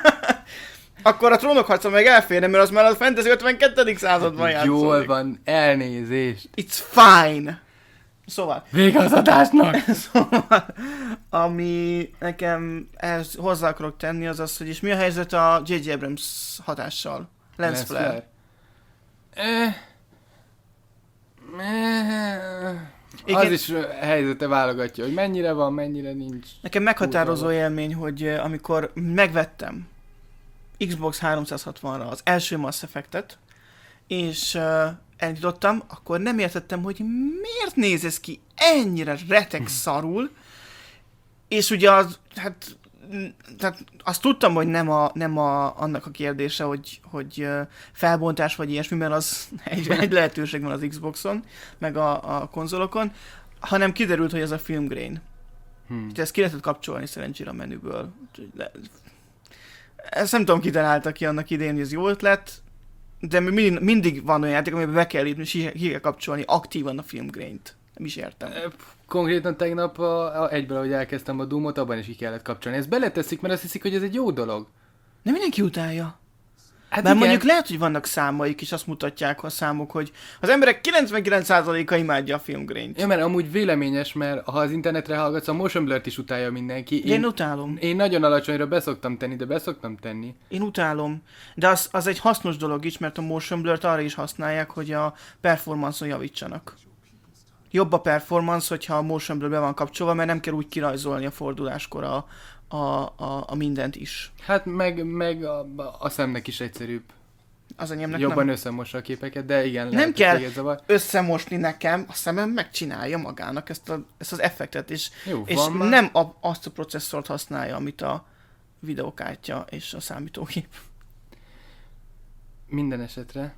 akkor a trónok harca meg elférne, mert az már a fantasy ötvenkettedik században játszódik. Jól van, elnézést. It's fine. Szóval. Vége az adásnak! Szóval, ami nekem ehhez hozzá akarok tenni, az az, hogy és mi a helyzet a J J Abrams hatással? Lens flare. Eh, Igen. Az is helyzete válogatja, hogy mennyire van, mennyire nincs. Nekem meghatározó élmény, hogy amikor megvettem Xbox háromszázhatvanra az első Mass Effect-et, és uh, elnyitottam, akkor nem értettem, hogy miért néz ez ki ennyire retek szarul, és ugye az, hát, tehát azt tudtam, hogy nem, a, nem a, annak a kérdése, hogy, hogy felbontás vagy ilyesmi, mert az egy, egy lehetőség van az Xboxon, meg a, a konzolokon, hanem kiderült, hogy ez a film grain. Hmm. Ezt ki lehetett kapcsolni szerencsére a menüből. Ezt nem tudom, ki találta ki annak idején, hogy ez jó ötlet, de mindig, mindig van olyan játék, amiben be kell lépni, és ki kell kapcsolni aktívan a film grain-t. Nem is értem. Konkrétan tegnap a, a, egyből, ahogy elkezdtem a Doomot, abban is ki kellett kapcsolni. Ezt beleteszik, mert azt hiszik, hogy ez egy jó dolog. De mindenki utálja. Hát mert igen. Mondjuk lehet, hogy vannak számaik, és azt mutatják a számok, hogy az emberek kilencvenkilenc százaléka imádja a film grain-t. Ja, mert amúgy véleményes, mert ha az internetre hallgatsz, a motion blur-t is utálja mindenki. Én, én utálom. Én nagyon alacsonyra beszoktam tenni, de beszoktam tenni. Én utálom. De az, az egy hasznos dolog is, mert a motion blur-t arra is használják, hogy a performance-on javítsanak. Jobb a performance, hogyha a motion blur be van kapcsolva, mert nem kell úgy kirajzolni a forduláskor a, a, a, a mindent is. Hát meg, meg a, a szemnek is egyszerűbb. Az enyémnek jobban nem. összemossa a képeket, de igen. Nem kell összemosni nekem, a szemem megcsinálja magának ezt, a, ezt az effektet, és, Jó, és nem a, azt a processzort használja, amit a videókártya és a számítógép. Minden esetre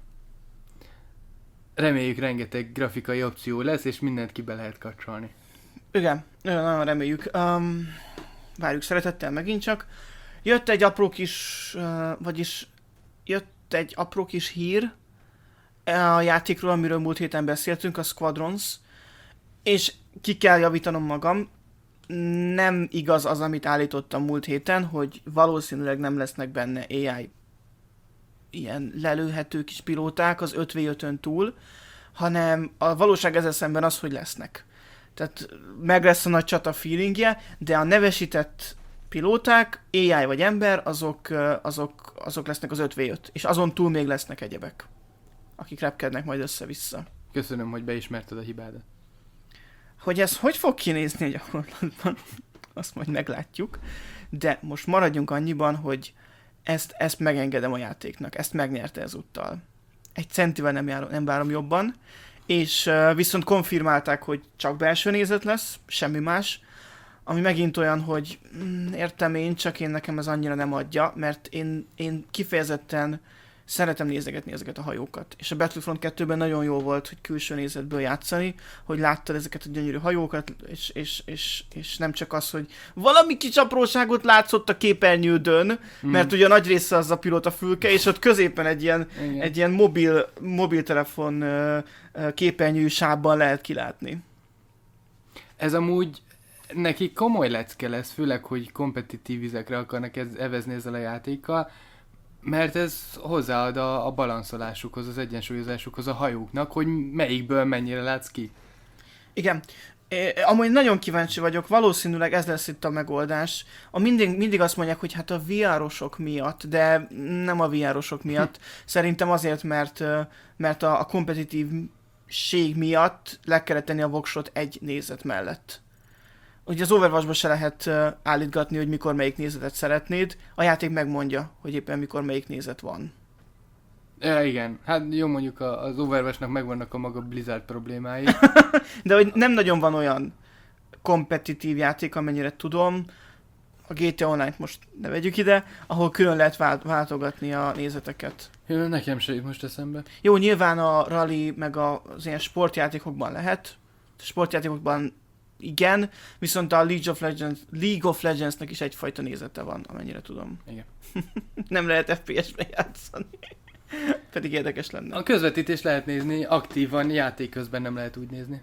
reméljük rengeteg grafikai opció lesz, és mindent ki be lehet kapcsolni. Igen, nagyon, nagyon reméljük. Um, várjuk szeretettel megint csak. Jött egy apró kis, uh, vagyis jött egy apró kis hír a játékról, amiről múlt héten beszéltünk, a Squadrons, és ki kell javítanom magam. Nem igaz az, amit állítottam múlt héten, hogy valószínűleg nem lesznek benne á i ilyen lelőhető kis pilóták az öt vé ötön túl, hanem a valóság ezzel szemben az, hogy lesznek. Tehát meg lesz a nagy csata feelingje, de a nevesített pilóták, á i vagy ember, azok, azok, azok lesznek az öt vé öt, és azon túl még lesznek egyebek, akik repkednek majd össze-vissza. Köszönöm, hogy beismerted a hibádat. Hogy ez hogy fog kinézni a gyakorlatban, azt majd meglátjuk, de most maradjunk annyiban, hogy ezt, ezt megengedem a játéknak, ezt megnyerte ezúttal. Egy centivel nem, jár, nem várom jobban, és uh, viszont konfirmálták, hogy csak belső nézet lesz, semmi más, ami megint olyan, hogy mm, értem én, csak én nekem ez annyira nem adja, mert én, én kifejezetten szeretem nézegetni ezeket a hajókat. És a Battlefront kettőben nagyon jó volt, hogy külső nézetből játszani, hogy láttad ezeket a gyönyörű hajókat, és, és, és, és nem csak az, hogy valami kis apróságot látszott a képernyődön, mm. mert ugye a nagy része az a pilóta fülke, és ott középen egy ilyen, egy ilyen mobil, mobiltelefon képernyő sávban lehet kilátni. Ez amúgy neki komoly lecke lesz, főleg, hogy kompetitív vizekre akarnak ez, evezni ezzel a játékkal, mert ez hozzáad a, a balanszolásukhoz, az egyensúlyozásukhoz a hajóknak, hogy melyikből mennyire látsz ki. Igen. É, amúgy nagyon kíváncsi vagyok, valószínűleg ez lesz itt a megoldás. A mindig, mindig azt mondják, hogy hát a vé er-osok miatt, de nem a vé er-osok miatt. Szerintem azért, mert, mert a, a kompetitívség miatt le kellett tenni a voksot egy nézet mellett. Ugye az Overwatchban se lehet uh, állítgatni, hogy mikor melyik nézetet szeretnéd. A játék megmondja, hogy éppen mikor melyik nézet van. Ja, igen. Hát jó, mondjuk a, az Overwatchnak megvannak a maga Blizzard problémái. De hogy nem nagyon van olyan kompetitív játék, amennyire tudom. A gé té á Online-t most ne vegyük ide, ahol külön lehet vált- váltogatni a nézeteket. Jó, nekem se jut most eszembe. Jó, nyilván a rally meg az ilyen sportjátékokban lehet. A sportjátékokban igen, viszont a League of Legends, League of Legends-nek is egyfajta nézete van, amennyire tudom. Igen. Nem lehet ef pé es-be játszani. Pedig érdekes lenne. A közvetítést lehet nézni, aktívan, játék közben nem lehet úgy nézni.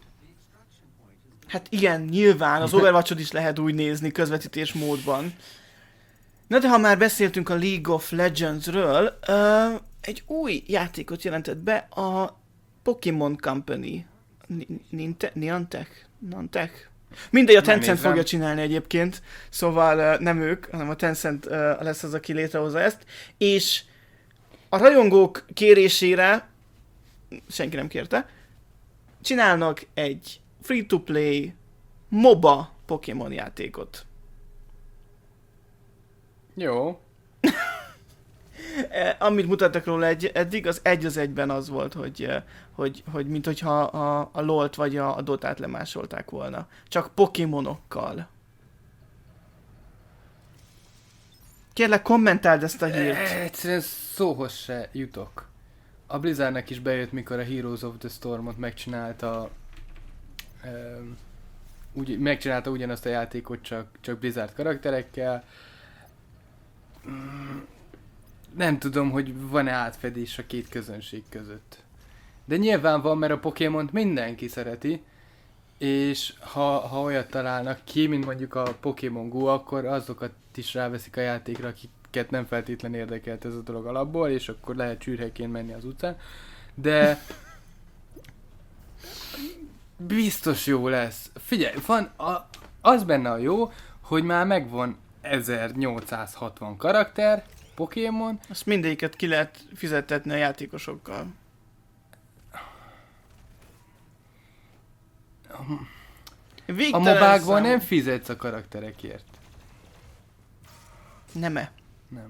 Hát igen, nyilván, az Overwatch-ot is lehet úgy nézni közvetítés módban. Na de ha már beszéltünk a League of Legends-ről, uh, egy új játékot jelentett be a Pokémon Company. Niantic? Niantic? Mindegy, a Tencent fogja csinálni egyébként, szóval uh, nem ők, hanem a Tencent uh, lesz az, aki létrehozza ezt, és a rajongók kérésére, senki nem kérte, csinálnak egy free-to-play MOBA Pokémon játékot. Jó. Eh, amit mutattak róla egy, eddig, az egy az egyben az volt, hogy, eh, hogy, hogy mint hogyha a, a LoL-t vagy a, a Dotát lemásolták volna. Csak Pokémonokkal. Kérlek, kommentáld ezt a hírt. E, Egyszerűen szóhoz se jutok. A Blizzardnak is bejött, mikor a Heroes of the Stormot megcsinálta. Um, úgy, megcsinálta ugyanazt a játékot, csak, csak Blizzard karakterekkel. Mm, nem tudom, hogy van-e átfedés a két közönség között. De nyilván van, mert a Pokémont mindenki szereti, és ha, ha olyat találnak ki, mint mondjuk a Pokémon Go, akkor azokat is ráveszik a játékra, akiket nem feltétlen érdekelt ez a dolog alapból, és akkor lehet csűrhelyként menni az utcán. De biztos jó lesz. Figyelj, van a, az benne a jó, hogy már megvan ezernyolcszázhatvan karakter, Pokémon. Azt mindegyiket ki lehet fizettetni a játékosokkal. A Végtelen mobákban szám- nem fizetsz a karakterekért. Nem-e? Nem.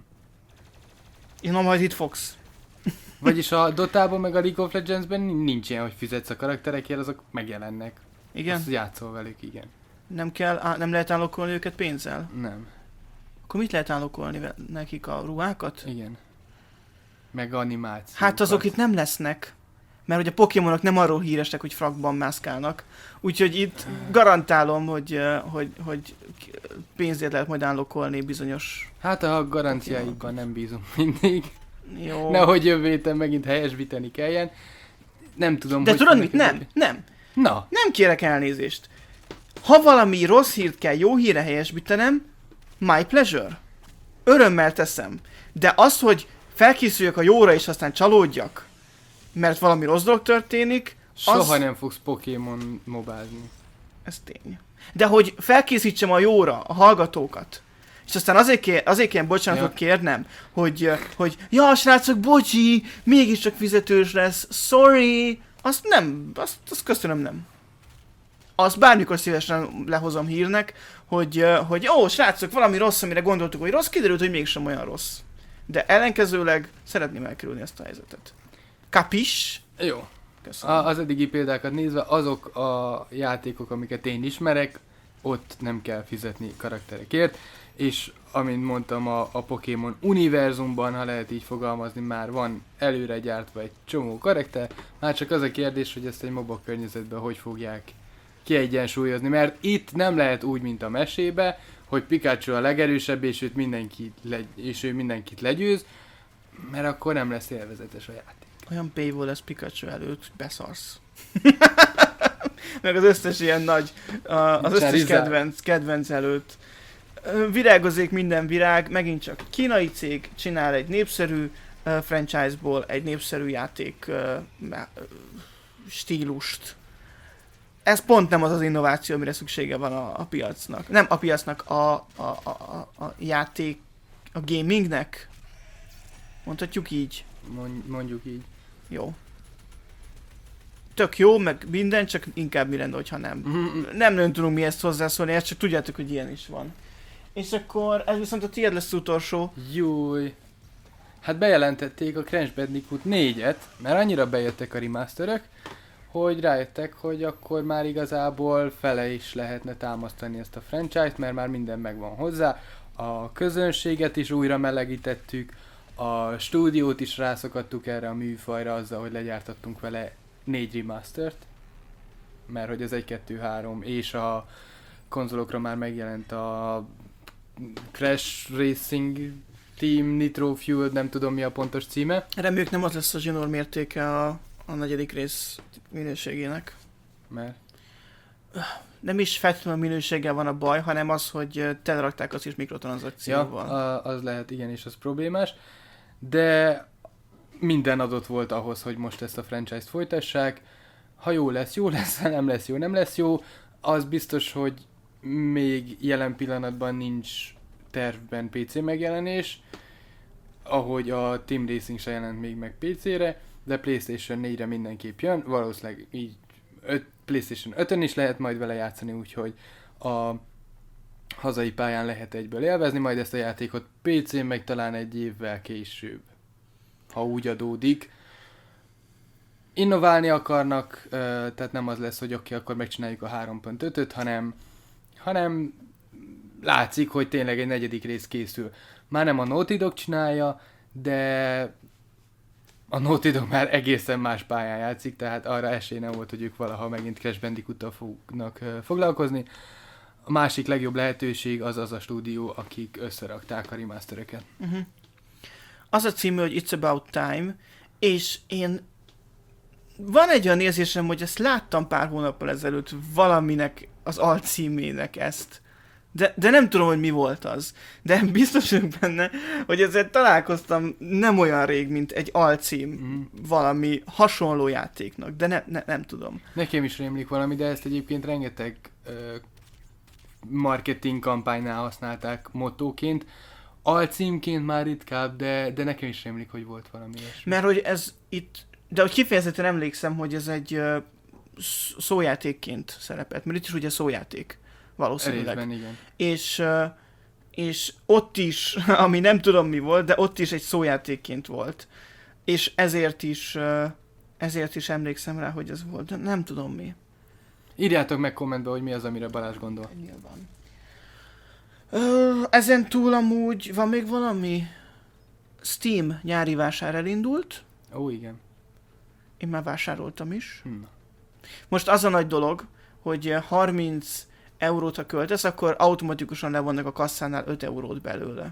Én na majd itt fogsz. Vagyis a Dotában meg a League of Legendsben nincs ilyen, hogy fizetsz a karakterekért, azok megjelennek. Igen? Azt játszol velük, igen. Nem kell, á, nem lehet állokolni őket pénzzel? Nem. Akkor mit lehet állokolni ve- nekik, a ruhákat? Igen. Meg animáció. Hát azok itt nem lesznek. Mert hogy a Pokémonok nem arról híresek, hogy frakban mászkálnak. Úgyhogy itt garantálom, hogy, eh, hogy, hogy pénzért lehet majd állokolni bizonyos... Hát a garanciáikban nem bízom mindig. Jó. Nehogy jövő héten megint helyesbíteni kelljen. Nem tudom, De hogy tudod fognak mit? Nem, jövő- nem. Na, Nem kérek elnézést. Ha valami rossz hírt kell jó hírre helyesbítenem, my pleasure. Örömmel teszem. De az, hogy felkészüljek a jóra és aztán csalódjak, mert valami rossz dolog történik, soha az... nem fogsz Pokémon mobázni. Ez tény. De hogy felkészítsem a jóra a hallgatókat, és aztán azért, kér, azért kér bocsánatot Ja. kérnem, hogy, hogy ja, srácok, bocsi, mégiscsak fizetős lesz, sorry, azt nem, azt, azt köszönöm nem. Azt bármikor szívesen lehozom hírnek, hogy, hogy ó, srácok, valami rossz, amire gondoltuk, hogy rossz, kiderült, hogy mégsem olyan rossz. De ellenkezőleg szeretném elkerülni ezt a helyzetet. Kapis? Jó. Köszönöm. A, az eddigi példákat nézve, azok a játékok, amiket én ismerek, ott nem kell fizetni karakterekért, és amint mondtam, a, a Pokémon univerzumban, ha lehet így fogalmazni, már van előre gyártva egy csomó karakter, már csak az a kérdés, hogy ezt egy MOBA környezetben hogy fogják kiegyensúlyozni, mert itt nem lehet úgy, mint a mesébe, hogy Pikachu a legerősebb, és, őt mindenki legy- és ő mindenkit legyőz, mert akkor nem lesz élvezetes a játék. Olyan paywall lesz Pikachu előtt, beszarsz. Meg az összes ilyen nagy, a- az összes Charizard. kedvenc, kedvenc előtt. Ö, Virágozik minden virág, megint csak kínai cég csinál egy népszerű uh, franchise-ból egy népszerű játék uh, me- ö, stílust. Ez pont nem az az innováció, amire szüksége van a, a piacnak. Nem a piacnak, a, a, a, a, a játék, a gamingnek. Mondhatjuk így. Mond- mondjuk így. Jó. Tök jó, meg minden, csak inkább mi lenne, hogyha nem. Mhm. Nem nagyon tudunk mi ezt hozzászólni, ezt csak tudjátok, hogy ilyen is van. És akkor ez viszont a tiéd lesz az utolsó. Júj. Hát bejelentették a Crash Bandicoot négyet, mert annyira bejöttek a remasterök, hogy rájöttek, hogy akkor már igazából fele is lehetne támasztani ezt a franchise-t, mert már minden megvan hozzá. A közönséget is újra melegítettük, a stúdiót is rászokattuk erre a műfajra azzal, hogy legyártattunk vele négy remastert, mert hogy az egy, kettő, három és a konzolokra már megjelent a Crash Racing Team Nitro Fuel, nem tudom mi a pontos címe. Reméljük nem az lesz a zsinór mértéke a, a negyedik rész minőségének. Mert Nem is feltétlenül a minőséggel van a baj, hanem az, hogy telerakták azt is ja, mikrotranszakcióval. a, az lehet, igenis, az problémás. De minden adott volt ahhoz, hogy most ezt a franchise-t folytassák. Ha jó lesz, jó lesz, ha nem lesz jó, nem lesz jó. Az biztos, hogy még jelen pillanatban nincs tervben pé cé megjelenés, ahogy a Team Racing se jelent még meg pé cére, de PlayStation négyre mindenképp jön, valószínűleg így öt, PlayStation ötön is lehet majd vele játszani, úgyhogy a hazai pályán lehet egyből élvezni, majd ezt a játékot pé cén meg talán egy évvel később, ha úgy adódik. Innoválni akarnak, tehát nem az lesz, hogy oké, okay, akkor megcsináljuk a három pont ötöt, hanem, hanem látszik, hogy tényleg egy negyedik rész készül. Már nem a Naughty Dog csinálja, de a Naughty Dog már egészen más pályán játszik, tehát arra esély nem volt, hogy ők valaha megint Crash Bandicoot-tal fognak foglalkozni. A másik legjobb lehetőség az az a stúdió, akik összerakták a remastereket. Uh-huh. Az a című, hogy It's About Time, és én van egy olyan érzésem, hogy ezt láttam pár hónappal ezelőtt valaminek az alcímének ezt. De, de nem tudom, hogy mi volt az. De biztos vagyok benne, hogy ezzel találkoztam nem olyan rég, mint egy alcím mm. valami hasonló játéknak, de ne, ne, nem tudom. Nekem is rémlik valami, de ezt egyébként rengeteg ö, marketing kampánynál használták mottóként. Alcímként már ritkább, de, de nekem is rémlik, hogy volt valami ilyesmi. Mert hogy ez itt, de hogy kifejezetten emlékszem, hogy ez egy uh, szójátékként szerepelt, mert itt is ugye szójáték. Valószínűleg. Részben, igen. És, uh, és ott is, ami nem tudom mi volt, de ott is egy szójátékként volt. És ezért is, uh, ezért is emlékszem rá, hogy ez volt, de nem tudom mi. Írjátok meg kommentbe, hogy mi az, amire Balázs gondol. Nyilván. Uh, ezen túl amúgy van még valami? Steam nyári vásár elindult. Ó, igen. Én már vásároltam is. Hmm. Most az a nagy dolog, hogy harminc eurót, ha költesz, akkor automatikusan levonnak a kasszánál öt eurót belőle.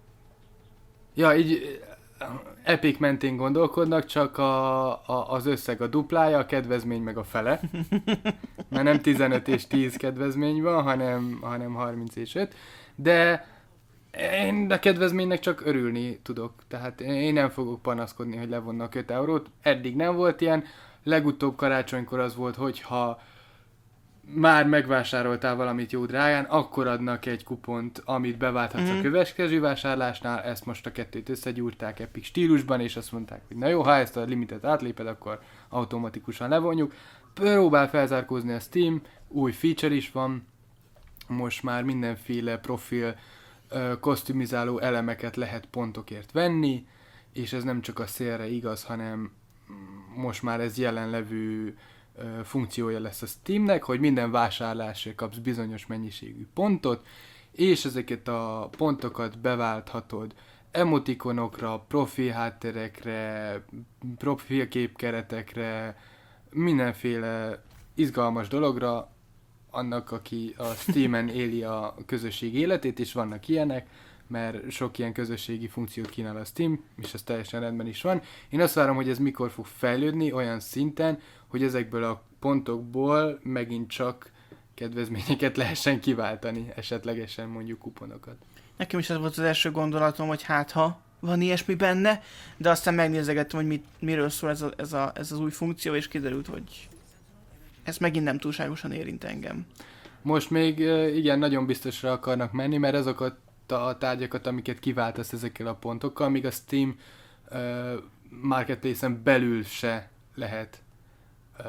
Ja, így Epic mentén gondolkodnak, csak a, a, az összeg a duplája, a kedvezmény meg a fele. Mert nem tizenöt és tíz kedvezmény van, hanem, hanem harminc és öt. De én a kedvezménynek csak örülni tudok. Tehát én nem fogok panaszkodni, hogy levonnak öt eurót. Eddig nem volt ilyen. Legutóbb karácsonykor az volt, hogyha már megvásároltál valamit jó drágán, akkor adnak egy kupont, amit beválthatsz mm-hmm. a következő vásárlásnál, ezt most a kettőt összegyúrták Epic stílusban, és azt mondták, hogy na jó, ha ezt a limitet átléped, akkor automatikusan levonjuk. Próbál felzárkózni a Steam, új feature is van, most már mindenféle profil kosztümizáló elemeket lehet pontokért venni, és ez nem csak a szélre igaz, hanem most már ez jelenlevő funkciója lesz a Steamnek, hogy minden vásárlásra kapsz bizonyos mennyiségű pontot, és ezeket a pontokat beválthatod emotikonokra, profil hátterekre, profilképkeretekre, mindenféle izgalmas dologra, annak, aki a Steamen éli a közösség életét, és vannak ilyenek, mert sok ilyen közösségi funkciót kínál a Steam, és ez teljesen rendben is van. Én azt várom, hogy ez mikor fog fejlődni olyan szinten, hogy ezekből a pontokból megint csak kedvezményeket lehessen kiváltani, esetlegesen mondjuk kuponokat. Nekem is ez volt az első gondolatom, hogy hát ha van ilyesmi benne, de aztán megnézegettem, hogy mit, miről szól ez, a, ez, a, ez az új funkció, és kiderült, hogy ez megint nem túlságosan érint engem. Most még igen, nagyon biztosra akarnak menni, mert azokat a tárgyakat, amiket kiváltasz ezekkel a pontokkal, míg a Steam uh, Marketplace-en belül se lehet uh,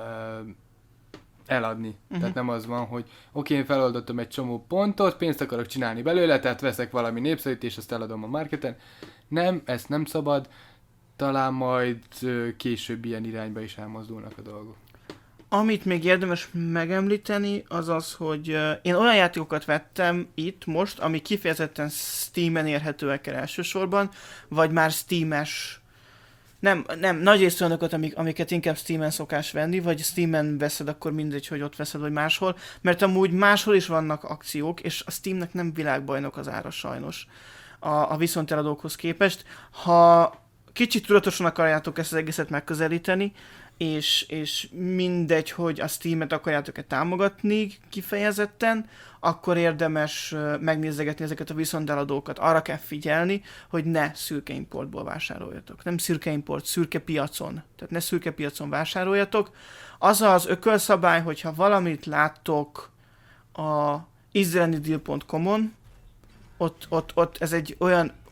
eladni. Uh-huh. Tehát nem az van, hogy oké, okay, én feloldottam egy csomó pontot, pénzt akarok csinálni belőle, tehát veszek valami népszerűt, és azt eladom a marketen. Nem, ezt nem szabad, talán majd uh, később ilyen irányba is elmozdulnak a dolgok. Amit még érdemes megemlíteni, az az, hogy uh, én olyan játékokat vettem itt most, ami kifejezetten Steamen érhetőek el elsősorban, vagy már Steam-es, nem, nem, nagy részt olyanokat, amik, amiket inkább Steamen szokás venni, vagy Steamen veszed, akkor mindegy, hogy ott veszed, vagy máshol, mert amúgy máshol is vannak akciók, és a Steamnek nem világbajnok az ára sajnos a, a viszonteladókhoz képest. Ha kicsit tudatosan akarjátok ezt az egészet megközelíteni, És, és mindegy, hogy a Steamet akarjátok-e támogatni kifejezetten, akkor érdemes megnézegetni ezeket a viszonteladókat. Arra kell figyelni, hogy ne szürke importból vásároljatok. Nem szürke import, szürke piacon. Tehát ne szürke piacon vásároljatok. Az az ökölszabály, hogyha valamit láttok a israelideal pont com-on, ott, ott, ott ez egy olyan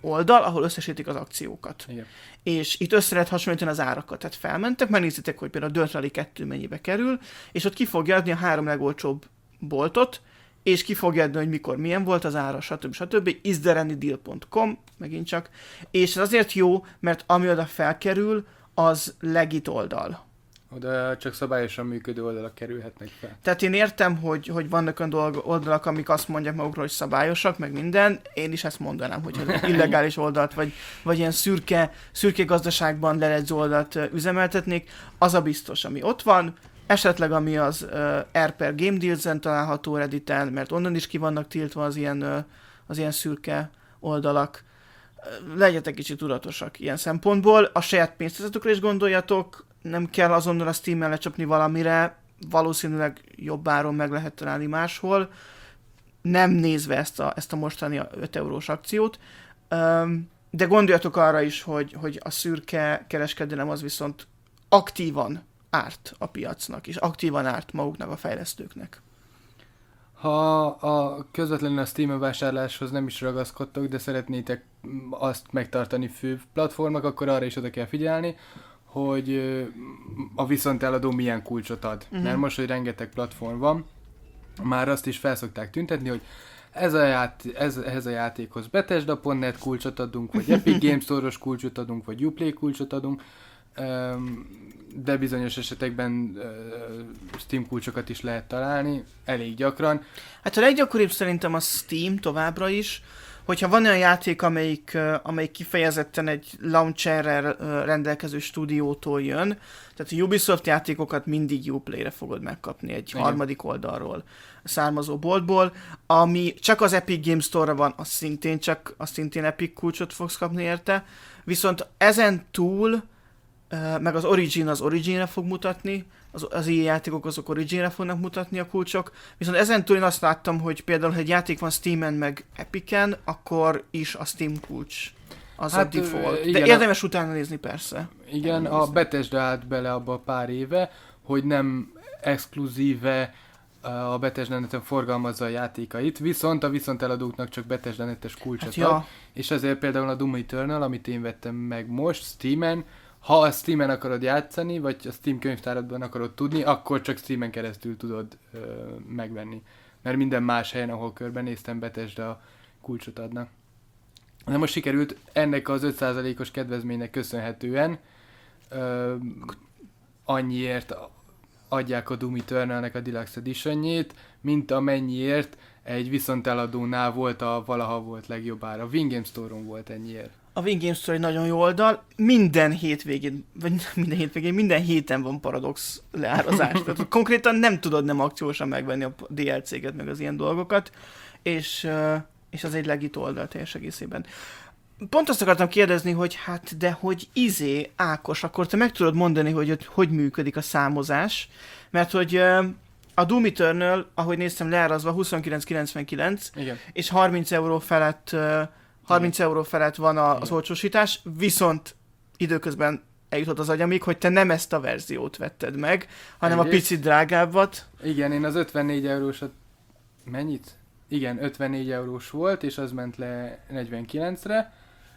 oldal, ahol összesítik az akciókat. Igen. És itt össze lehet hasonlítani az árakat. Tehát felmentek, megnézitek, hogy például a Dirt Rally kettő mennyibe kerül, és ott ki fogja adni a három legolcsóbb boltot, és ki fogja adni, hogy mikor milyen volt az ára, stb. stb. is there any deal pont com, megint csak. És ez azért jó, mert ami oda felkerül, az legit oldal. Oda csak szabályosan működő oldalak kerülhetnek fel. Tehát én értem, hogy, hogy vannak olyan dolg, oldalak, amik azt mondják magukról, hogy szabályosak, meg minden. Én is ezt mondanám, hogy ez illegális oldalt, vagy, vagy ilyen szürke, szürke gazdaságban lejegyző oldalt üzemeltetnék. Az a biztos, ami ott van. Esetleg ami az uh, R per Game Deals-en található Redditen, mert onnan is ki vannak tiltva az ilyen, uh, az ilyen szürke oldalak. Uh, legyetek kicsit tudatosak ilyen szempontból. A saját pénztárcátokra is gondoljatok, nem kell azonnal a Steam-en lecsapni valamire, valószínűleg jobb áron meg lehet találni máshol, nem nézve ezt a, ezt a mostani öt eurós akciót. Um, de gondoljatok arra is, hogy, hogy a szürke kereskedelem az viszont aktívan árt a piacnak, és aktívan árt maguknak a fejlesztőknek. Ha a közvetlenül a Steam vásárláshoz nem is ragaszkodtok, de szeretnétek azt megtartani fő platformok, akkor arra is oda kell figyelni, hogy a viszonteladó milyen kulcsot ad. Uh-huh. Mert most, hogy rengeteg platform van, már azt is felszokták tüntetni, hogy ez a ját, ez, ehhez a játékhoz Bethesda pont net kulcsot adunk, vagy Epic Games Store-os kulcsot adunk, vagy Uplay kulcsot adunk, de bizonyos esetekben Steam kulcsokat is lehet találni, elég gyakran. Hát a leggyakoribb szerintem a Steam továbbra is, hogyha van olyan játék, amelyik, amelyik kifejezetten egy launcherrel rendelkező stúdiótól jön, tehát a Ubisoft játékokat mindig Uplay-re fogod megkapni egy Igen. harmadik oldalról származó boltból, ami csak az Epic Games Store-ra van, az szintén csak, az szintén Epic kulcsot fogsz kapni érte, viszont ezen túl meg az Origin az Originre fog mutatni, az, az ilyen játékok azok Originre fognak mutatni a kulcsok, viszont ezen túl én azt láttam, hogy például, ha egy játék van Steamen meg Epicen, akkor is a Steam kulcs az hát, a default. Igen, de érdemes a... utána nézni persze. Igen, a Bethesda állt bele abba pár éve, hogy nem exkluzíve a Bethesda neten forgalmazza a játékait, viszont a viszonteladóknak csak Bethesda netes kulcsot hát, ja. ad, és azért például a Doom Eternal, amit én vettem meg most Steamen, ha a Steamen akarod játszani, vagy a Steam könyvtáradban akarod tudni, akkor csak Steamen keresztül tudod ö, megvenni. Mert minden más helyen, ahol körbenéztem, Bethesda kulcsot adnak. De most sikerült ennek az öt százalékos kedvezménynek köszönhetően ö, annyiért adják a Doom Eternalnek a Deluxe Editionjét, mint amennyiért egy viszonteladónál volt a valaha volt legjobb ára. A Wingame Store-on volt ennyiért. A Wingame Store egy nagyon jó oldal, minden hétvégén, vagy minden hétvégén, minden héten van Paradox leárazás. Tehát konkrétan nem tudod nem akciósan megvenni a dé el cé-ket, meg az ilyen dolgokat, és, és az egy legit oldal teljes egészében. Pont azt akartam kérdezni, hogy hát, de hogy izé, Ákos, akkor te meg tudod mondani, hogy hogy működik a számozás, mert hogy a Doom Eternal, ahogy néztem leárazva, huszonkilenc kilencvenkilenc, Igen. és harminc euró felett harminc euró felett van a, az olcsósítás, viszont időközben eljutott az agyamig, hogy te nem ezt a verziót vetted meg, hanem Egész. a picit drágábbat. Igen, én az ötvennégy eurósat... Mennyit? Igen, ötvennégy eurós volt, és az ment le negyvenkilencre.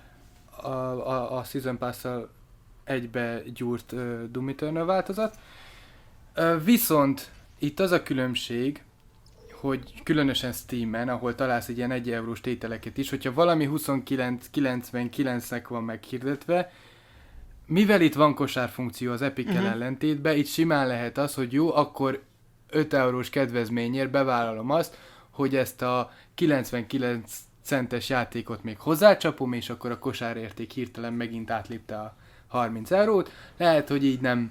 A, a, a Season Pass-szal egybe gyúrt uh, Doom Eternal változat. Uh, viszont itt az a különbség, hogy különösen Steamen, ahol találsz egy ilyen egy eurós tételeket is, hogyha valami huszonkilenc kilencvenkilencnek van meghirdetve, mivel itt van kosárfunkció az Epic-kel uh-huh. ellentétben, itt simán lehet az, hogy jó, akkor öt eurós kedvezményért bevállalom azt, hogy ezt a kilencvenkilenc centes játékot még hozzácsapom, és akkor a kosárérték hirtelen megint átlépte a harminc eurót. Lehet, hogy így nem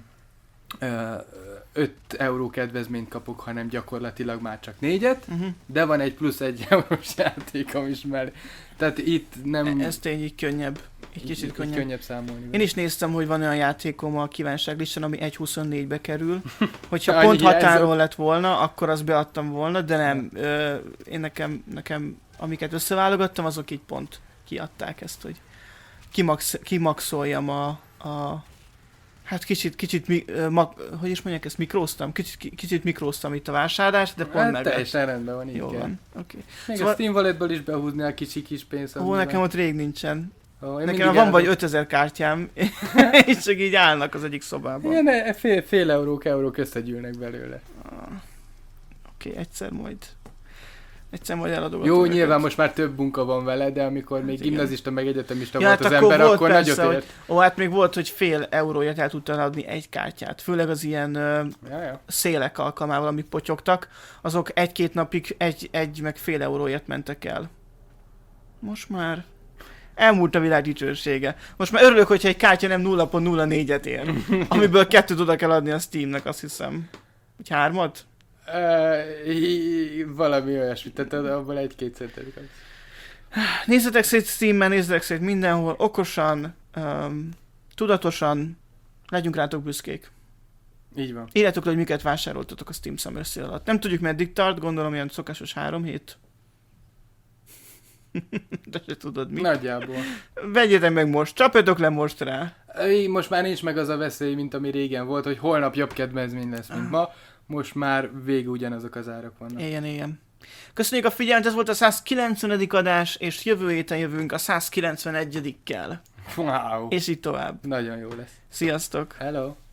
öt euró kedvezményt kapok, hanem gyakorlatilag már csak négyet, uh-huh. de van egy plusz egy eurós játékom is, mert tehát itt nem... Ez tény, így könnyebb. Egy kicsit könnyebb. könnyebb számolni. Én is néztem, hogy van olyan játékom a kívánságlistán, ami egy huszonnégybe kerül. Hogyha pont határon lett volna, akkor azt beadtam volna, de nem. Ö, én nekem, nekem, amiket összeválogattam, azok így pont kiadták ezt, hogy kimax, kimaxoljam a, a Hát kicsit, kicsit, mi, ma, hogy is mondják ezt, mikróztam? Kicsit, kicsit mikróztam itt a vásárlást, de pont Hát meg. teljesen rendben van, így Jó kell. van, oké. Okay. Még Szóval- a Steam Walletből is behúzni a kicsi kis pénzt. Ó, nekem ott rég nincsen. Ó, Nekem van vagy ötezer kártyám, és csak így állnak az egyik szobában. Igen, e- fél, fél eurók, eurók összegyűlnek belőle. Ah, Oké, okay, egyszer majd. Egyszer majd eladom. Jó, nyilván most már több munka van vele, de amikor még igen. gimnazista meg egyetemista Ja, volt hát az akkor ember, volt akkor persze, nagyot ért. Ó, hát még volt, hogy fél euróért el tudtál adni egy kártyát. Főleg az ilyen ö, Ja, ja. szélek alkalmával, amik potyogtak, azok egy-két napig egy, egy meg fél euróért mentek el. Most már elmúlt a világ dicsősége. Most már örülök, hogyha egy kártya nem nulla pont nulla négyet ér, amiből kettőt oda kell adni a Steamnek, azt hiszem. Vagy hármat? Uh, í- valami olyasmit, tehát abból egy-két centet kapsz. Nézzetek szét Steamen, nézzetek szét mindenhol, okosan, um, tudatosan, legyünk rátok büszkék. Így van. Írjátok le, hogy miket vásároltatok a Steam Summer Sale alatt. Nem tudjuk meddig tart, gondolom ilyen szokásos három hét. De se tudod mi. Nagyjából. Vegyétek meg most, csapjatok le most rá. Így most már nincs meg az a veszély, mint ami régen volt, hogy holnap jobb kedvezmény lesz, mint ma. Most már végig ugyanazok az árak vannak. Éljen, éljen. Köszönjük a figyelmet, ez volt a százkilencvenedik adás, és jövő héten jövünk a százkilencvenegyedikkel. Wow. És így tovább. Nagyon jó lesz. Sziasztok! Hello.